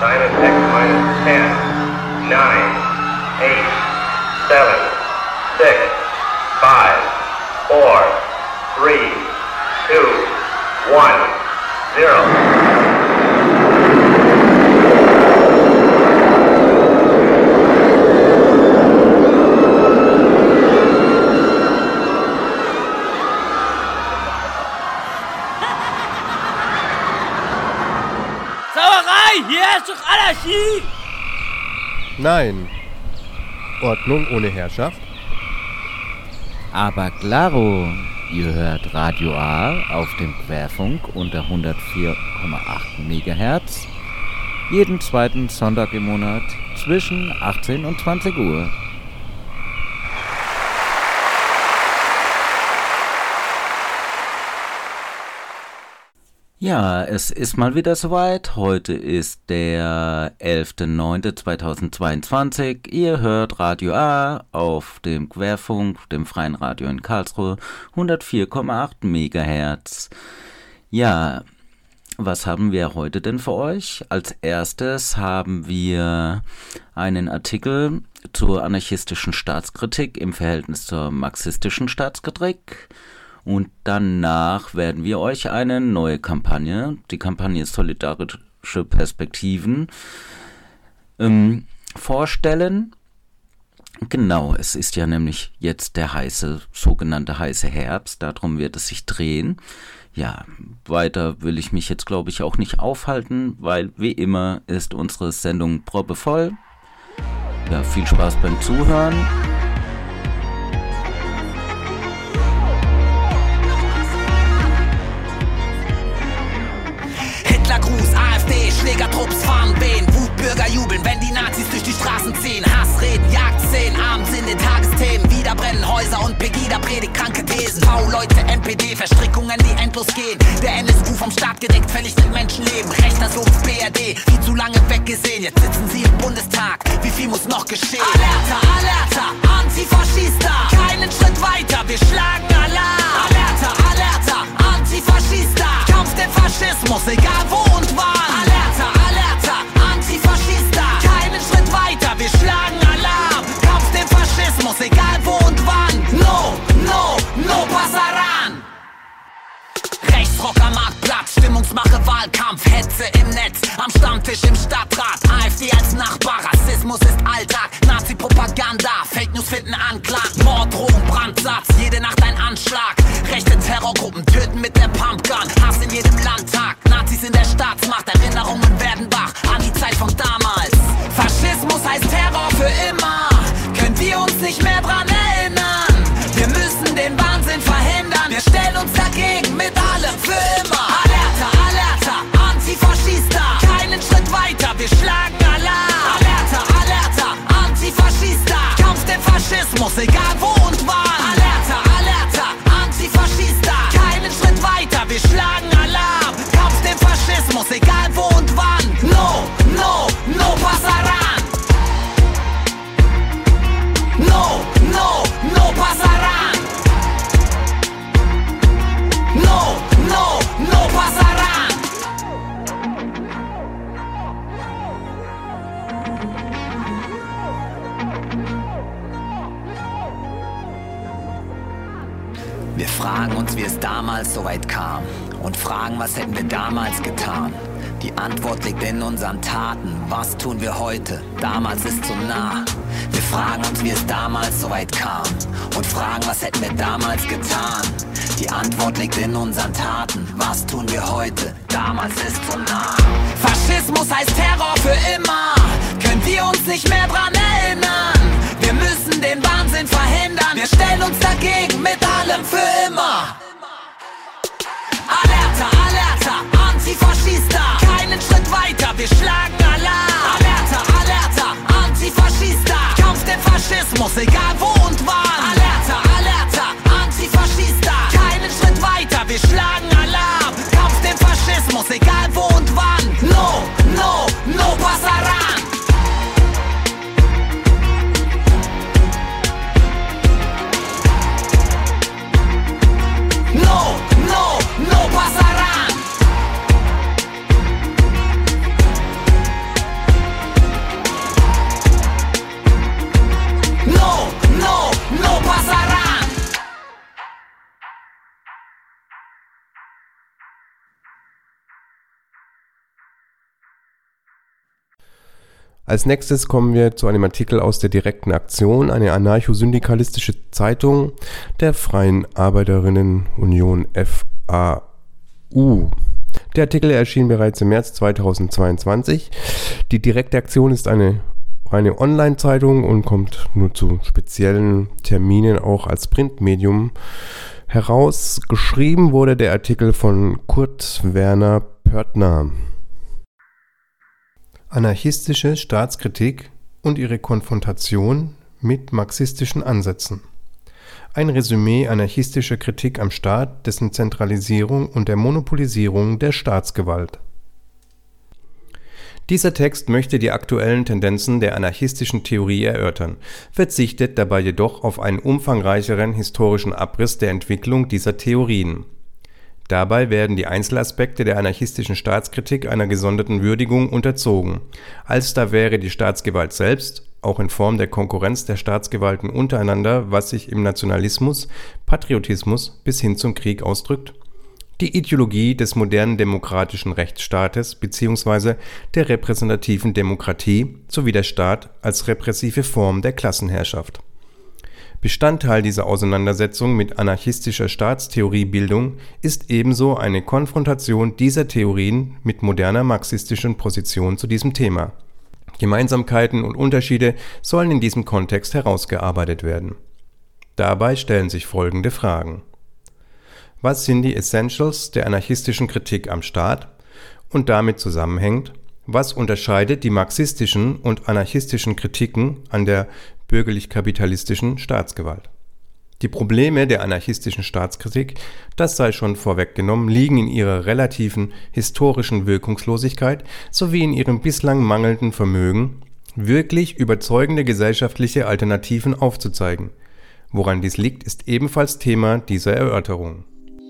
Silent X minus 10, 9, 8, 7, 6, 5, 4, 3, 2, 1, 0. Hier ist doch Anarchie! Nein. Ordnung ohne Herrschaft? Aber claro, ihr hört Radio A auf dem Querfunk unter 104,8 MHz jeden zweiten Sonntag im Monat zwischen 18 und 20 Uhr. Ja, es ist mal wieder soweit. Heute ist der 11.09.2022. Ihr hört Radio A auf dem Querfunk, dem Freien Radio in Karlsruhe, 104,8 MHz. Ja, was haben wir heute denn für euch? Als erstes haben wir einen Artikel zur anarchistischen Staatskritik im Verhältnis zur marxistischen Staatskritik. Und danach werden wir euch eine neue Kampagne, die Kampagne Solidarische Perspektiven, vorstellen. Genau, es ist ja nämlich jetzt der sogenannte heiße Herbst, darum wird es sich drehen. Ja, weiter will ich mich jetzt, glaube ich, auch nicht aufhalten, weil wie immer ist unsere Sendung proppevoll. Ja, viel Spaß beim Zuhören. Hitlergruß, AfD, Schlägertrupps fahren Wehen, Wutbürger jubeln, wenn die Nazis durch die Straßen ziehen. Hassreden, Jagdszenen, abends in den Tagesthemen, wieder brennen Häuser und Pegida predigt kranke Thesen. V-Leute, NPD, Verstrickungen, die endlos gehen. Der NSU vom Staat gedeckt, vernichtet Menschenleben. Rechter Sumpf, BRD, viel zu lange weggesehen. Jetzt sitzen sie im Bundestag, wie viel muss noch geschehen? Alerta, Alerta, Antifaschista, keinen Schritt weiter, wir schlagen Alarm. Alerta, Alerta, Antifaschista, Kampf den Faschismus, egal wo und wann. Alerta, Alerta, Antifaschista, keinen Schritt weiter, wir schlagen Alarm. Kampf den Faschismus, egal wo und wann. No, no, no pasaran. Rechtsrocker Marktplatz, Stimmungsmache, Wahlkampf, Hetze im Netz, am Stammtisch im Stadtrat, AfD als Nachbar, Rassismus ist Alltag, Nazi-Propaganda, Fake News finden Anklang, Morddrohung, Brandsatz, jede Nacht ein Anschlag, rechte Terrorgruppen töten mit der Pumpgun, Hass in jedem Landtag, Nazis in der Staatsmacht, Erinnerungen werden wach an die Zeit von damals. Faschismus heißt Terror für immer, können wir uns nicht mehr dran erinnern, wir müssen den Wahnsinn verhindern, wir stellen uns dagegen mit allem für immer. Alerta, Alerta, Antifaschista, keinen Schritt weiter, wir schlagen Alarm. Alerta, Alerta, Antifaschista, Kampf den Faschismus, egal wo und wann. Alerta, Alerta, Antifaschista, keinen Schritt weiter, wir schlagen Alarm. Kampf den Faschismus, egal wo und wann. No, no, no pasaran. No, no, no pasaran. No, no, no pasaran. Wir fragen uns, wie es damals so weit kam und fragen, was hätten wir damals getan. Die Antwort liegt in unseren Taten. Was tun wir heute? Damals ist so nah. Wir fragen uns, wie es damals so weit kam und fragen, was hätten wir damals getan. Die Antwort liegt in unseren Taten. Was tun wir heute? Damals ist so nah. Faschismus heißt Terror für immer. Können wir uns nicht mehr dran erinnern? Wir müssen den Wahnsinn verhindern. Wir stellen uns dagegen mit allem für immer. Alerta, Alerta, Antifaschista, keinen Schritt weiter, wir schlagen Alarm. Alerta, Alerta, Antifaschista, Kampf den Faschismus, egal wo und wann. Alerta, Alerta, Antifaschista, keinen Schritt weiter, wir schlagen Alarm. Kampf den Faschismus, egal wo und wann. No, no, no pasaran. No, no, no pasaran. Als nächstes kommen wir zu einem Artikel aus der Direkten Aktion, eine anarcho-syndikalistische Zeitung der Freien Arbeiterinnen-Union FAU. Der Artikel erschien bereits im März 2022. Die Direkte Aktion ist eine reine Online-Zeitung und kommt nur zu speziellen Terminen auch als Printmedium heraus. Geschrieben wurde der Artikel von Kurt Werner Pörtner. Anarchistische Staatskritik und ihre Konfrontation mit marxistischen Ansätzen. Ein Resümee anarchistischer Kritik am Staat, dessen Zentralisierung und der Monopolisierung der Staatsgewalt. Dieser Text möchte die aktuellen Tendenzen der anarchistischen Theorie erörtern, verzichtet dabei jedoch auf einen umfangreicheren historischen Abriss der Entwicklung dieser Theorien. Dabei werden die Einzelaspekte der anarchistischen Staatskritik einer gesonderten Würdigung unterzogen, als da wäre die Staatsgewalt selbst, auch in Form der Konkurrenz der Staatsgewalten untereinander, was sich im Nationalismus, Patriotismus bis hin zum Krieg ausdrückt, die Ideologie des modernen demokratischen Rechtsstaates bzw. der repräsentativen Demokratie sowie der Staat als repressive Form der Klassenherrschaft. Bestandteil dieser Auseinandersetzung mit anarchistischer Staatstheoriebildung ist ebenso eine Konfrontation dieser Theorien mit moderner marxistischen Position zu diesem Thema. Gemeinsamkeiten und Unterschiede sollen in diesem Kontext herausgearbeitet werden. Dabei stellen sich folgende Fragen: Was sind die Essentials der anarchistischen Kritik am Staat und damit zusammenhängend, was unterscheidet die marxistischen und anarchistischen Kritiken an der bürgerlich-kapitalistischen Staatsgewalt? Die Probleme der anarchistischen Staatskritik, das sei schon vorweggenommen, liegen in ihrer relativen historischen Wirkungslosigkeit sowie in ihrem bislang mangelnden Vermögen, wirklich überzeugende gesellschaftliche Alternativen aufzuzeigen. Woran dies liegt, ist ebenfalls Thema dieser Erörterung.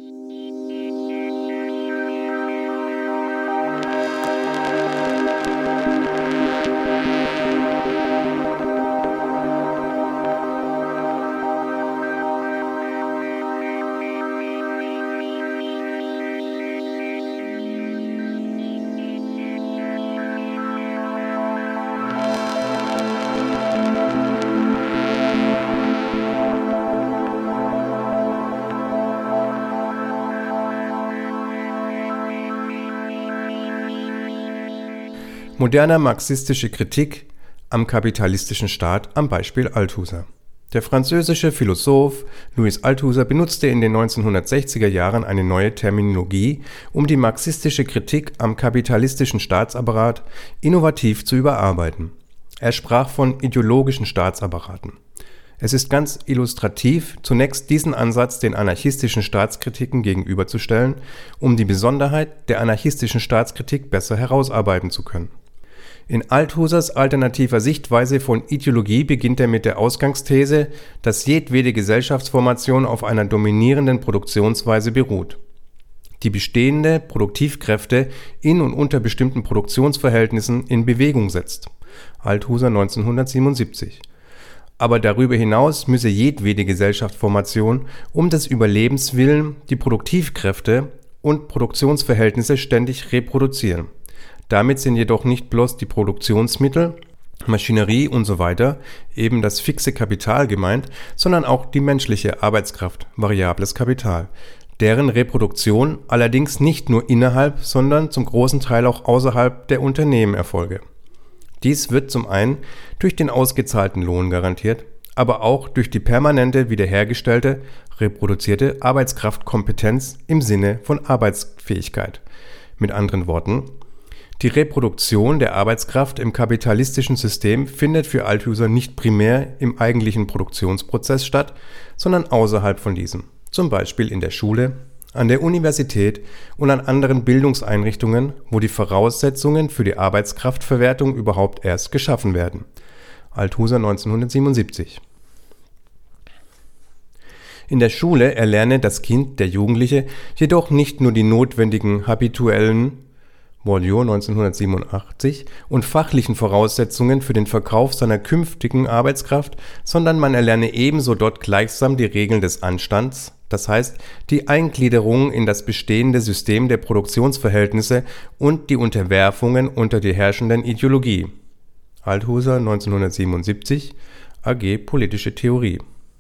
Moderner marxistische Kritik am kapitalistischen Staat am Beispiel Althusser. Der französische Philosoph Louis Althusser benutzte in den 1960er Jahren eine neue Terminologie, um die marxistische Kritik am kapitalistischen Staatsapparat innovativ zu überarbeiten. Er sprach von ideologischen Staatsapparaten. Es ist ganz illustrativ, zunächst diesen Ansatz den anarchistischen Staatskritiken gegenüberzustellen, um die Besonderheit der anarchistischen Staatskritik besser herausarbeiten zu können. In Althussers alternativer Sichtweise von Ideologie beginnt er mit der Ausgangsthese, dass jedwede Gesellschaftsformation auf einer dominierenden Produktionsweise beruht, die bestehende Produktivkräfte in und unter bestimmten Produktionsverhältnissen in Bewegung setzt. Althusser 1977. Aber darüber hinaus müsse jedwede Gesellschaftsformation um des Überlebens willen die Produktivkräfte und Produktionsverhältnisse ständig reproduzieren. Damit sind jedoch nicht bloß die Produktionsmittel, Maschinerie usw., eben das fixe Kapital gemeint, sondern auch die menschliche Arbeitskraft, variables Kapital, deren Reproduktion allerdings nicht nur innerhalb, sondern zum großen Teil auch außerhalb der Unternehmen erfolge. Dies wird zum einen durch den ausgezahlten Lohn garantiert, aber auch durch die permanente wiederhergestellte, reproduzierte Arbeitskraftkompetenz im Sinne von Arbeitsfähigkeit. Mit anderen Worten, die Reproduktion der Arbeitskraft im kapitalistischen System findet für Althusser nicht primär im eigentlichen Produktionsprozess statt, sondern außerhalb von diesem, zum Beispiel in der Schule, an der Universität und an anderen Bildungseinrichtungen, wo die Voraussetzungen für die Arbeitskraftverwertung überhaupt erst geschaffen werden. Althusser 1977. In der Schule erlerne das Kind, der Jugendliche, jedoch nicht nur die notwendigen habituellen Bourdieu 1987 und fachlichen Voraussetzungen für den Verkauf seiner künftigen Arbeitskraft, sondern man erlerne ebenso dort gleichsam die Regeln des Anstands, das heißt die Eingliederung in das bestehende System der Produktionsverhältnisse und die Unterwerfungen unter die herrschenden Ideologie. Althusser 1977, AG Politische Theorie.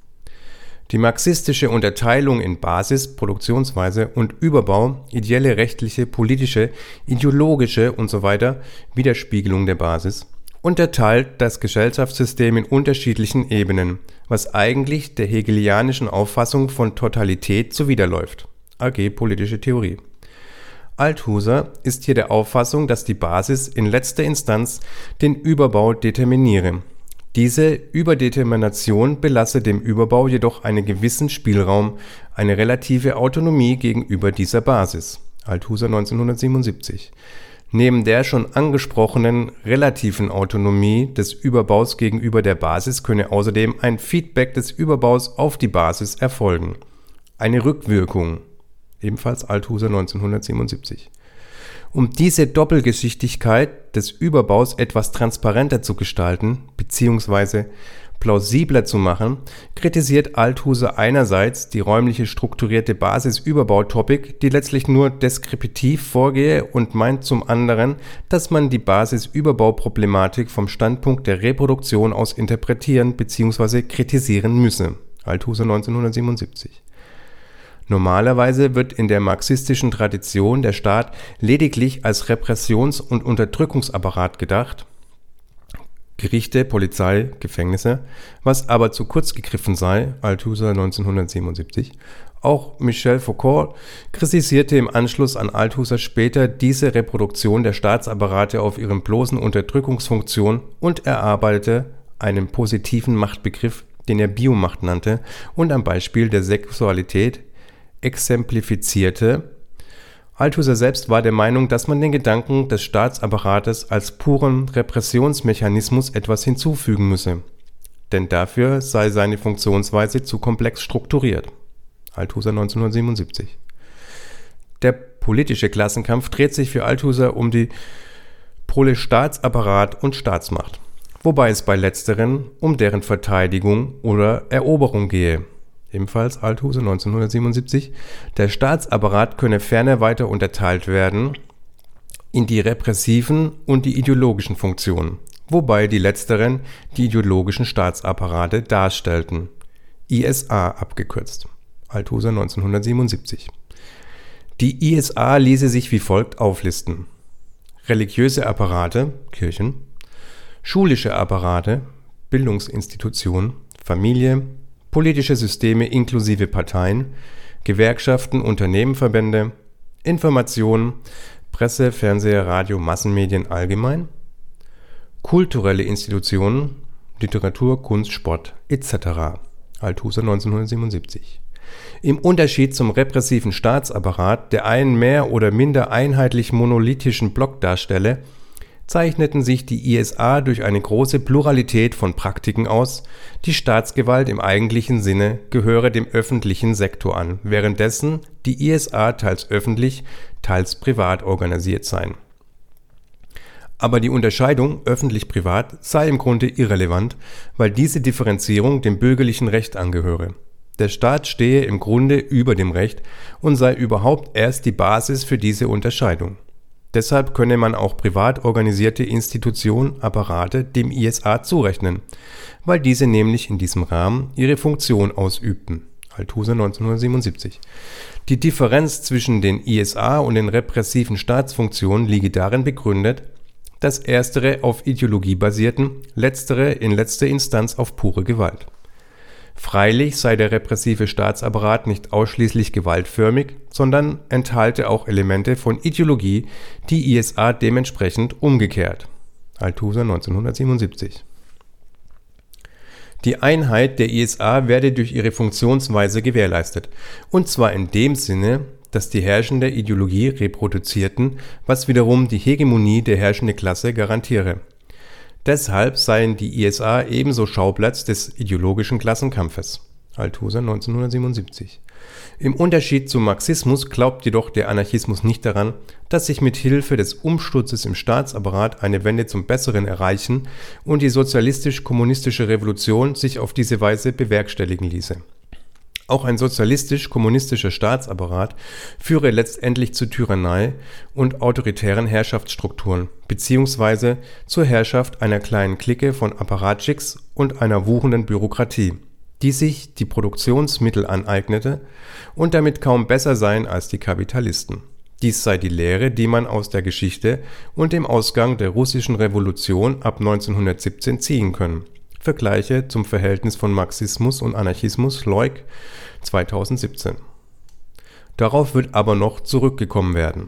Die marxistische Unterteilung in Basis, Produktionsweise und Überbau, ideelle, rechtliche, politische, ideologische usw. Widerspiegelung der Basis, unterteilt das Gesellschaftssystem in unterschiedlichen Ebenen, was eigentlich der hegelianischen Auffassung von Totalität zuwiderläuft. AG Politische Theorie. Althusser ist hier der Auffassung, dass die Basis in letzter Instanz den Überbau determiniere. Diese Überdetermination belasse dem Überbau jedoch einen gewissen Spielraum, eine relative Autonomie gegenüber dieser Basis. Althusser 1977. Neben der schon angesprochenen relativen Autonomie des Überbaus gegenüber der Basis könne außerdem ein Feedback des Überbaus auf die Basis erfolgen. Eine Rückwirkung. Ebenfalls Althusser 1977. Um diese Doppelgeschichtigkeit des Überbaus etwas transparenter zu gestalten bzw. plausibler zu machen, kritisiert Althusser einerseits die räumliche strukturierte Basis-Überbau-Topik, die letztlich nur deskriptiv vorgehe, und meint zum anderen, dass man die Basis-Überbau-Problematik vom Standpunkt der Reproduktion aus interpretieren bzw. kritisieren müsse. Althusser 1977. Normalerweise wird in der marxistischen Tradition der Staat lediglich als Repressions- und Unterdrückungsapparat gedacht, Gerichte, Polizei, Gefängnisse, was aber zu kurz gegriffen sei, Althusser 1977. Auch Michel Foucault kritisierte im Anschluss an Althusser später diese Reproduktion der Staatsapparate auf ihren bloßen Unterdrückungsfunktion und erarbeitete einen positiven Machtbegriff, den er Biomacht nannte und am Beispiel der Sexualität exemplifizierte. Althusser selbst war der Meinung, dass man den Gedanken des Staatsapparates als puren Repressionsmechanismus etwas hinzufügen müsse, denn dafür sei seine Funktionsweise zu komplex strukturiert. Althusser 1977. Der politische Klassenkampf dreht sich für Althusser um die Pole Staatsapparat und Staatsmacht, wobei es bei letzteren um deren Verteidigung oder Eroberung gehe. Ebenfalls Althusser 1977. Der Staatsapparat könne ferner weiter unterteilt werden in die repressiven und die ideologischen Funktionen, wobei die letzteren die ideologischen Staatsapparate darstellten. ISA abgekürzt. Althusser 1977. Die ISA ließe sich wie folgt auflisten: religiöse Apparate, Kirchen, schulische Apparate, Bildungsinstitutionen, Familie, politische Systeme inklusive Parteien, Gewerkschaften, Unternehmen, Verbände, Information, Presse, Fernseher, Radio, Massenmedien allgemein, kulturelle Institutionen, Literatur, Kunst, Sport etc. Althusser 1977. Im Unterschied zum repressiven Staatsapparat, der einen mehr oder minder einheitlich monolithischen Block darstelle, zeichneten sich die ISA durch eine große Pluralität von Praktiken aus. Die Staatsgewalt im eigentlichen Sinne gehöre dem öffentlichen Sektor an, währenddessen die ISA teils öffentlich, teils privat organisiert seien. Aber die Unterscheidung öffentlich-privat sei im Grunde irrelevant, weil diese Differenzierung dem bürgerlichen Recht angehöre. Der Staat stehe im Grunde über dem Recht und sei überhaupt erst die Basis für diese Unterscheidung. Deshalb könne man auch privat organisierte Institutionen, Apparate dem ISA zurechnen, weil diese nämlich in diesem Rahmen ihre Funktion ausübten. Althusser 1977. Die Differenz zwischen den ISA und den repressiven Staatsfunktionen liege darin begründet, dass erstere auf Ideologie basierten, letztere in letzter Instanz auf pure Gewalt. Freilich sei der repressive Staatsapparat nicht ausschließlich gewaltförmig, sondern enthalte auch Elemente von Ideologie, die ISA dementsprechend umgekehrt. Althusser 1977. Die Einheit der ISA werde durch ihre Funktionsweise gewährleistet, und zwar in dem Sinne, dass die herrschende Ideologie reproduzierten, was wiederum die Hegemonie der herrschenden Klasse garantiere. Deshalb seien die ISA ebenso Schauplatz des ideologischen Klassenkampfes. Althusser 1977. Im Unterschied zum Marxismus glaubt jedoch der Anarchismus nicht daran, dass sich mit Hilfe des Umsturzes im Staatsapparat eine Wende zum Besseren erreichen und die sozialistisch-kommunistische Revolution sich auf diese Weise bewerkstelligen ließe. Auch ein sozialistisch-kommunistischer Staatsapparat führe letztendlich zu Tyrannei und autoritären Herrschaftsstrukturen bzw. zur Herrschaft einer kleinen Clique von Apparatchiks und einer wuchernden Bürokratie, die sich die Produktionsmittel aneignete und damit kaum besser seien als die Kapitalisten. Dies sei die Lehre, die man aus der Geschichte und dem Ausgang der russischen Revolution ab 1917 ziehen können. Vergleiche zum Verhältnis von Marxismus und Anarchismus, Leuk, 2017. Darauf wird aber noch zurückgekommen werden.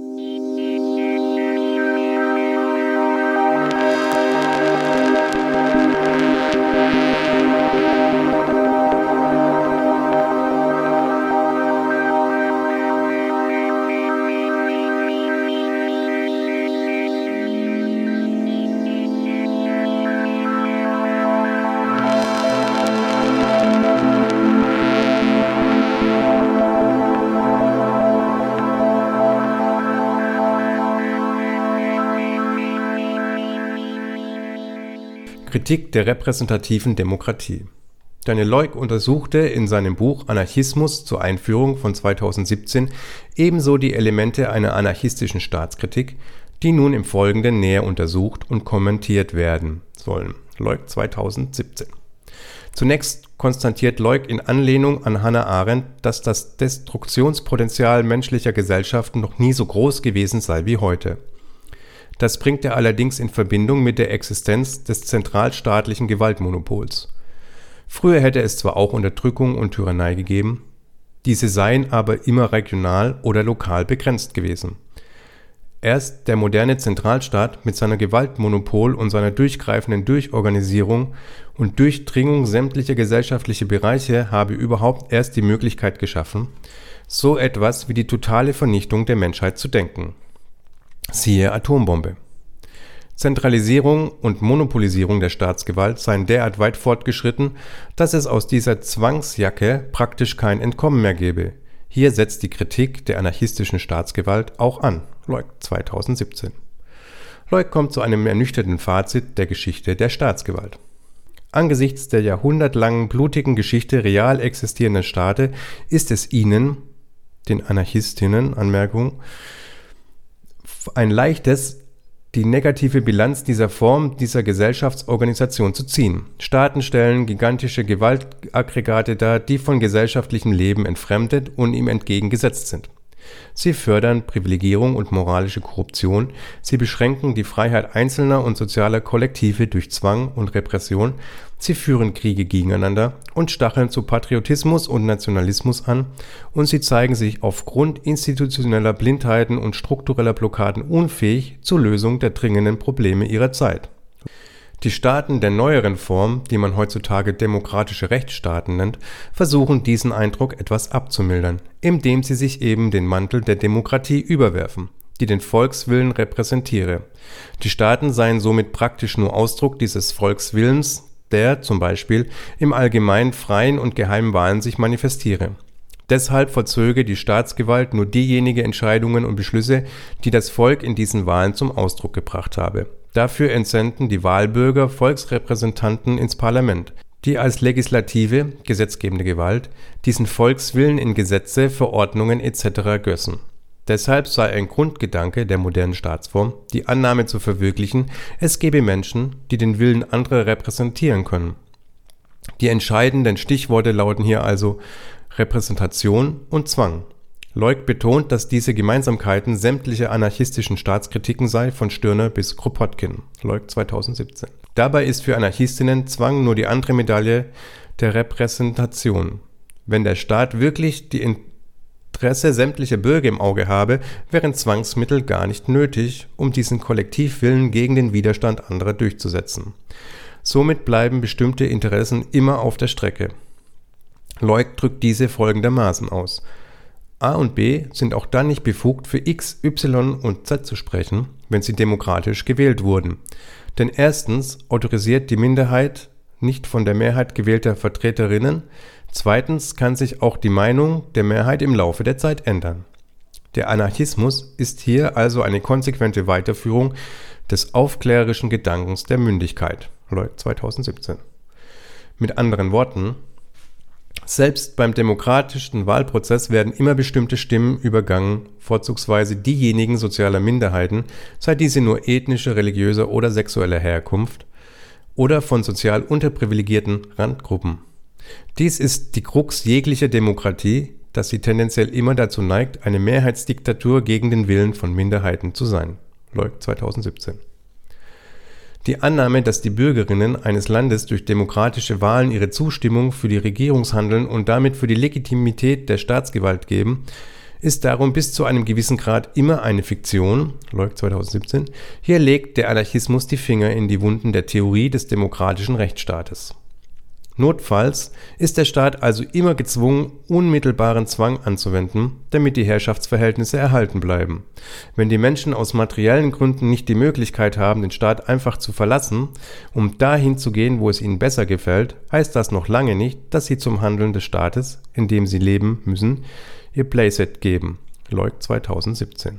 Kritik der repräsentativen Demokratie. Daniel Leuk untersuchte in seinem Buch Anarchismus zur Einführung von 2017 ebenso die Elemente einer anarchistischen Staatskritik, die nun im Folgenden näher untersucht und kommentiert werden sollen. Leuk 2017. Zunächst konstatiert Leuk in Anlehnung an Hannah Arendt, dass das Destruktionspotenzial menschlicher Gesellschaften noch nie so groß gewesen sei wie heute. Das bringt er allerdings in Verbindung mit der Existenz des zentralstaatlichen Gewaltmonopols. Früher hätte es zwar auch Unterdrückung und Tyrannei gegeben, diese seien aber immer regional oder lokal begrenzt gewesen. Erst der moderne Zentralstaat mit seiner Gewaltmonopol und seiner durchgreifenden Durchorganisierung und Durchdringung sämtlicher gesellschaftlicher Bereiche habe überhaupt erst die Möglichkeit geschaffen, so etwas wie die totale Vernichtung der Menschheit zu denken. Siehe Atombombe. Zentralisierung und Monopolisierung der Staatsgewalt seien derart weit fortgeschritten, dass es aus dieser Zwangsjacke praktisch kein Entkommen mehr gäbe. Hier setzt die Kritik der anarchistischen Staatsgewalt auch an. Leuk 2017. Leuk kommt zu einem ernüchternden Fazit der Geschichte der Staatsgewalt. Angesichts der jahrhundertlangen blutigen Geschichte real existierender Staaten ist es ihnen, den Anarchistinnen, Anmerkung, ein leichtes, die negative Bilanz dieser Form dieser Gesellschaftsorganisation zu ziehen. Staaten stellen gigantische Gewaltaggregate dar, die von gesellschaftlichem Leben entfremdet und ihm entgegengesetzt sind. Sie fördern Privilegierung und moralische Korruption, sie beschränken die Freiheit Einzelner und sozialer Kollektive durch Zwang und Repression, sie führen Kriege gegeneinander und stacheln zu Patriotismus und Nationalismus an und sie zeigen sich aufgrund institutioneller Blindheiten und struktureller Blockaden unfähig zur Lösung der dringenden Probleme ihrer Zeit. Die Staaten der neueren Form, die man heutzutage demokratische Rechtsstaaten nennt, versuchen diesen Eindruck etwas abzumildern, indem sie sich eben den Mantel der Demokratie überwerfen, die den Volkswillen repräsentiere. Die Staaten seien somit praktisch nur Ausdruck dieses Volkswillens, der zum Beispiel im allgemein freien und geheimen Wahlen sich manifestiere. Deshalb vollzöge die Staatsgewalt nur diejenigen Entscheidungen und Beschlüsse, die das Volk in diesen Wahlen zum Ausdruck gebracht habe. Dafür entsenden die Wahlbürger Volksrepräsentanten ins Parlament, die als legislative, gesetzgebende Gewalt diesen Volkswillen in Gesetze, Verordnungen etc. gössen. Deshalb sei ein Grundgedanke der modernen Staatsform die Annahme zu verwirklichen, es gebe Menschen, die den Willen anderer repräsentieren können. Die entscheidenden Stichworte lauten hier also Repräsentation und Zwang. Leuk betont, dass diese Gemeinsamkeiten sämtliche anarchistischen Staatskritiken sei, von Stirner bis Kropotkin. Leuk 2017. Dabei ist für Anarchistinnen Zwang nur die andere Medaille der Repräsentation. Wenn der Staat wirklich die Interesse sämtlicher Bürger im Auge habe, wären Zwangsmittel gar nicht nötig, um diesen Kollektivwillen gegen den Widerstand anderer durchzusetzen. Somit bleiben bestimmte Interessen immer auf der Strecke. Leuk drückt diese folgendermaßen aus. A und B sind auch dann nicht befugt, für X, Y und Z zu sprechen, wenn sie demokratisch gewählt wurden. Denn erstens autorisiert die Minderheit nicht von der Mehrheit gewählter Vertreterinnen, zweitens kann sich auch die Meinung der Mehrheit im Laufe der Zeit ändern. Der Anarchismus ist hier also eine konsequente Weiterführung des aufklärerischen Gedankens der Mündigkeit. Leuk 2017. Mit anderen Worten, Selbst beim demokratischen Wahlprozess werden immer bestimmte Stimmen übergangen, vorzugsweise diejenigen sozialer Minderheiten, sei diese nur ethnischer, religiöser oder sexueller Herkunft, oder von sozial unterprivilegierten Randgruppen. Dies ist die Krux jeglicher Demokratie, dass sie tendenziell immer dazu neigt, eine Mehrheitsdiktatur gegen den Willen von Minderheiten zu sein. Leuk 2017. Die Annahme, dass die Bürgerinnen eines Landes durch demokratische Wahlen ihre Zustimmung für die Regierungshandeln und damit für die Legitimität der Staatsgewalt geben, ist darum bis zu einem gewissen Grad immer eine Fiktion. Leuk 2017. Hier legt der Anarchismus die Finger in die Wunden der Theorie des demokratischen Rechtsstaates. Notfalls ist der Staat also immer gezwungen, unmittelbaren Zwang anzuwenden, damit die Herrschaftsverhältnisse erhalten bleiben. Wenn die Menschen aus materiellen Gründen nicht die Möglichkeit haben, den Staat einfach zu verlassen, um dahin zu gehen, wo es ihnen besser gefällt, heißt das noch lange nicht, dass sie zum Handeln des Staates, in dem sie leben müssen, ihr Playset geben. Leuk 2017.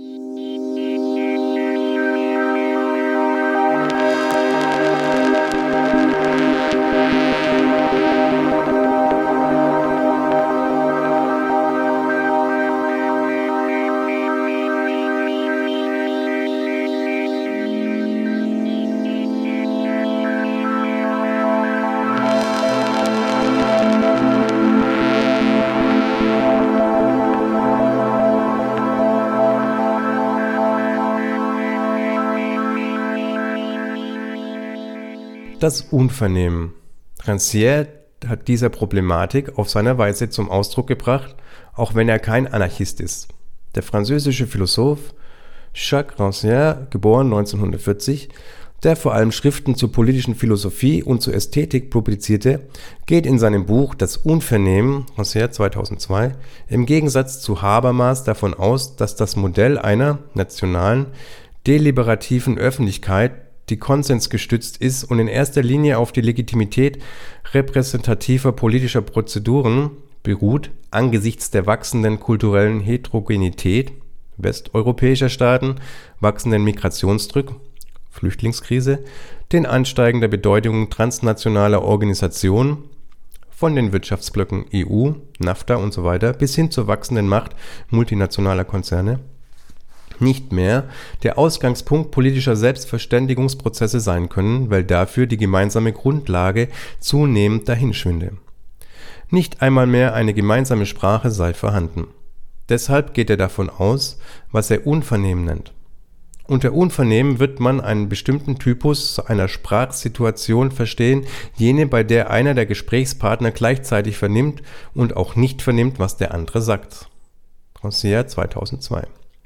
Das Unvernehmen. Rancière hat diese Problematik auf seine Weise zum Ausdruck gebracht, auch wenn er kein Anarchist ist. Der französische Philosoph Jacques Rancière, geboren 1940, der vor allem Schriften zur politischen Philosophie und zur Ästhetik publizierte, geht in seinem Buch Das Unvernehmen, Rancière 2002, im Gegensatz zu Habermas davon aus, dass das Modell einer nationalen, deliberativen Öffentlichkeit, die konsensgestützt ist und in erster Linie auf die Legitimität repräsentativer politischer Prozeduren beruht, angesichts der wachsenden kulturellen Heterogenität westeuropäischer Staaten, wachsenden Migrationsdruck, Flüchtlingskrise, den Ansteigen der Bedeutung transnationaler Organisationen, von den Wirtschaftsblöcken EU, NAFTA usw. Bis hin zur wachsenden Macht multinationaler Konzerne, nicht mehr der Ausgangspunkt politischer Selbstverständigungsprozesse sein können, weil dafür die gemeinsame Grundlage zunehmend dahinschwinde. Nicht einmal mehr eine gemeinsame Sprache sei vorhanden. Deshalb geht er davon aus, was er Unvernehmen nennt. Unter Unvernehmen wird man einen bestimmten Typus einer Sprachsituation verstehen, jene, bei der einer der Gesprächspartner gleichzeitig vernimmt und auch nicht vernimmt, was der andere sagt. Rancière 2002.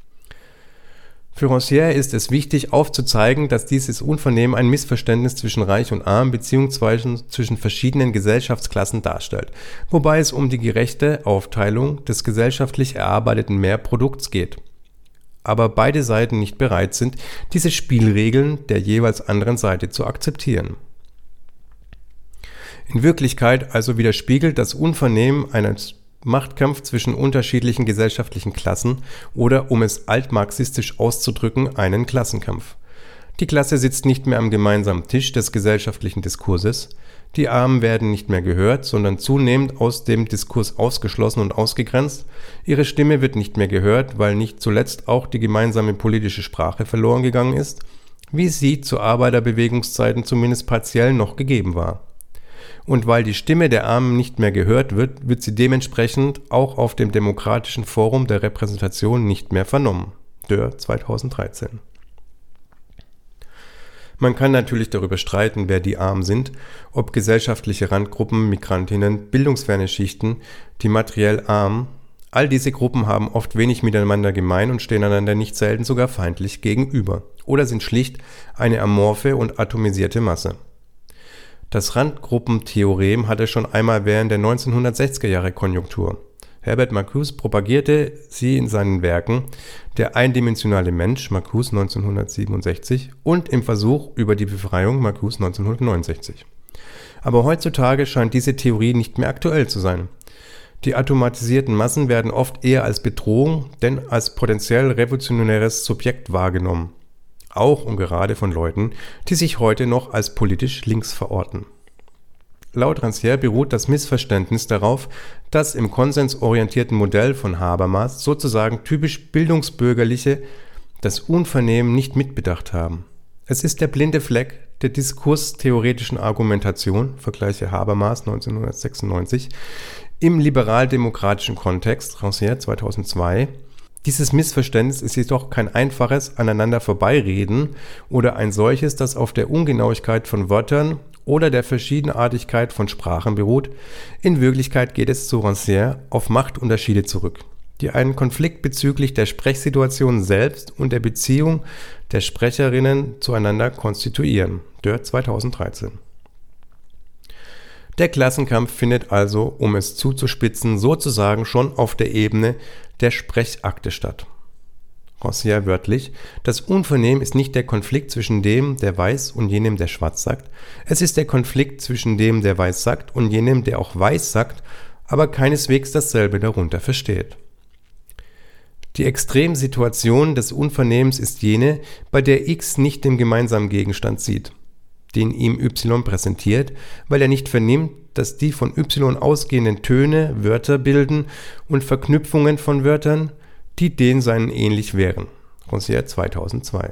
Für Rancière ist es wichtig aufzuzeigen, dass dieses Unvernehmen ein Missverständnis zwischen Reich und Arm bzw. zwischen verschiedenen Gesellschaftsklassen darstellt, wobei es um die gerechte Aufteilung des gesellschaftlich erarbeiteten Mehrprodukts geht. Aber beide Seiten nicht bereit sind, diese Spielregeln der jeweils anderen Seite zu akzeptieren. In Wirklichkeit also widerspiegelt das Unvernehmen einen Machtkampf zwischen unterschiedlichen gesellschaftlichen Klassen oder, um es altmarxistisch auszudrücken, einen Klassenkampf. Die Klasse sitzt nicht mehr am gemeinsamen Tisch des gesellschaftlichen Diskurses, die Armen werden nicht mehr gehört, sondern zunehmend aus dem Diskurs ausgeschlossen und ausgegrenzt, ihre Stimme wird nicht mehr gehört, weil nicht zuletzt auch die gemeinsame politische Sprache verloren gegangen ist, wie sie zu Arbeiterbewegungszeiten zumindest partiell noch gegeben war. Und weil die Stimme der Armen nicht mehr gehört wird, wird sie dementsprechend auch auf dem Demokratischen Forum der Repräsentation nicht mehr vernommen. Dörr 2013. Man kann natürlich darüber streiten, wer die Armen sind, ob gesellschaftliche Randgruppen, Migrantinnen, bildungsferne Schichten, die materiell Armen. All diese Gruppen haben oft wenig miteinander gemein und stehen einander nicht selten sogar feindlich gegenüber oder sind schlicht eine amorphe und atomisierte Masse. Das Randgruppentheorem hatte schon einmal während der 1960er Jahre Konjunktur. Herbert Marcuse propagierte sie in seinen Werken Der eindimensionale Mensch, Marcuse 1967, und im Versuch über die Befreiung, Marcuse 1969. Aber heutzutage scheint diese Theorie nicht mehr aktuell zu sein. Die automatisierten Massen werden oft eher als Bedrohung, denn als potenziell revolutionäres Subjekt wahrgenommen. Auch und gerade von Leuten, die sich heute noch als politisch links verorten. Laut Rancière beruht das Missverständnis darauf, dass im konsensorientierten Modell von Habermas sozusagen typisch Bildungsbürgerliche das Unvernehmen nicht mitbedacht haben. Es ist der blinde Fleck der diskurstheoretischen Argumentation, vergleiche Habermas 1996, im liberal-demokratischen Kontext, Rancière 2002. Dieses Missverständnis ist jedoch kein einfaches aneinander vorbeireden oder ein solches, das auf der Ungenauigkeit von Wörtern oder der Verschiedenartigkeit von Sprachen beruht. In Wirklichkeit geht es zu Rancière auf Machtunterschiede zurück, die einen Konflikt bezüglich der Sprechsituation selbst und der Beziehung der Sprecherinnen zueinander konstituieren. Dörr 2013. Der Klassenkampf findet also, um es zuzuspitzen, sozusagen schon auf der Ebene der Sprechakte statt. Rancière wörtlich: Das Unvernehmen ist nicht der Konflikt zwischen dem, der weiß, und jenem, der schwarz sagt. Es ist der Konflikt zwischen dem, der weiß sagt, und jenem, der auch weiß sagt, aber keineswegs dasselbe darunter versteht. Die Extremsituation des Unvernehmens ist jene, bei der X nicht den gemeinsamen Gegenstand sieht, den ihm Y präsentiert, weil er nicht vernimmt, dass die von Y ausgehenden Töne Wörter bilden und Verknüpfungen von Wörtern, die den seinen ähnlich wären. Rancière 2002.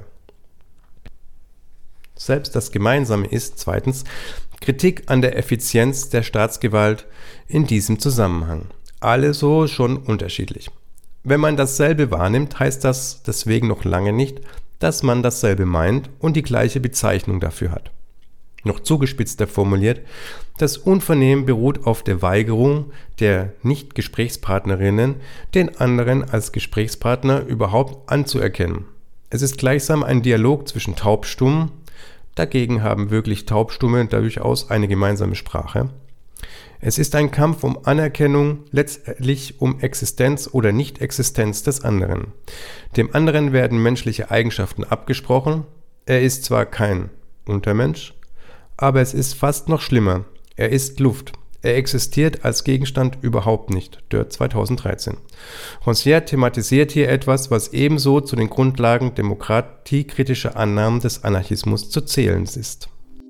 Selbst das Gemeinsame ist, zweitens, Kritik an der Effizienz der Staatsgewalt in diesem Zusammenhang. Alle so schon unterschiedlich. Wenn man dasselbe wahrnimmt, heißt das deswegen noch lange nicht, dass man dasselbe meint und die gleiche Bezeichnung dafür hat. Noch zugespitzter formuliert, das Unvernehmen beruht auf der Weigerung der Nicht-Gesprächspartnerinnen, den anderen als Gesprächspartner überhaupt anzuerkennen. Es ist gleichsam ein Dialog zwischen Taubstummen, dagegen haben wirklich Taubstumme durchaus eine gemeinsame Sprache. Es ist ein Kampf um Anerkennung, letztlich um Existenz oder Nicht-Existenz des anderen. Dem anderen werden menschliche Eigenschaften abgesprochen. Er ist zwar kein Untermensch, aber es ist fast noch schlimmer. Er ist Luft. Er existiert als Gegenstand überhaupt nicht. Dörr 2013. Rancière thematisiert hier etwas, was ebenso zu den Grundlagen demokratiekritischer Annahmen des Anarchismus zu zählen ist.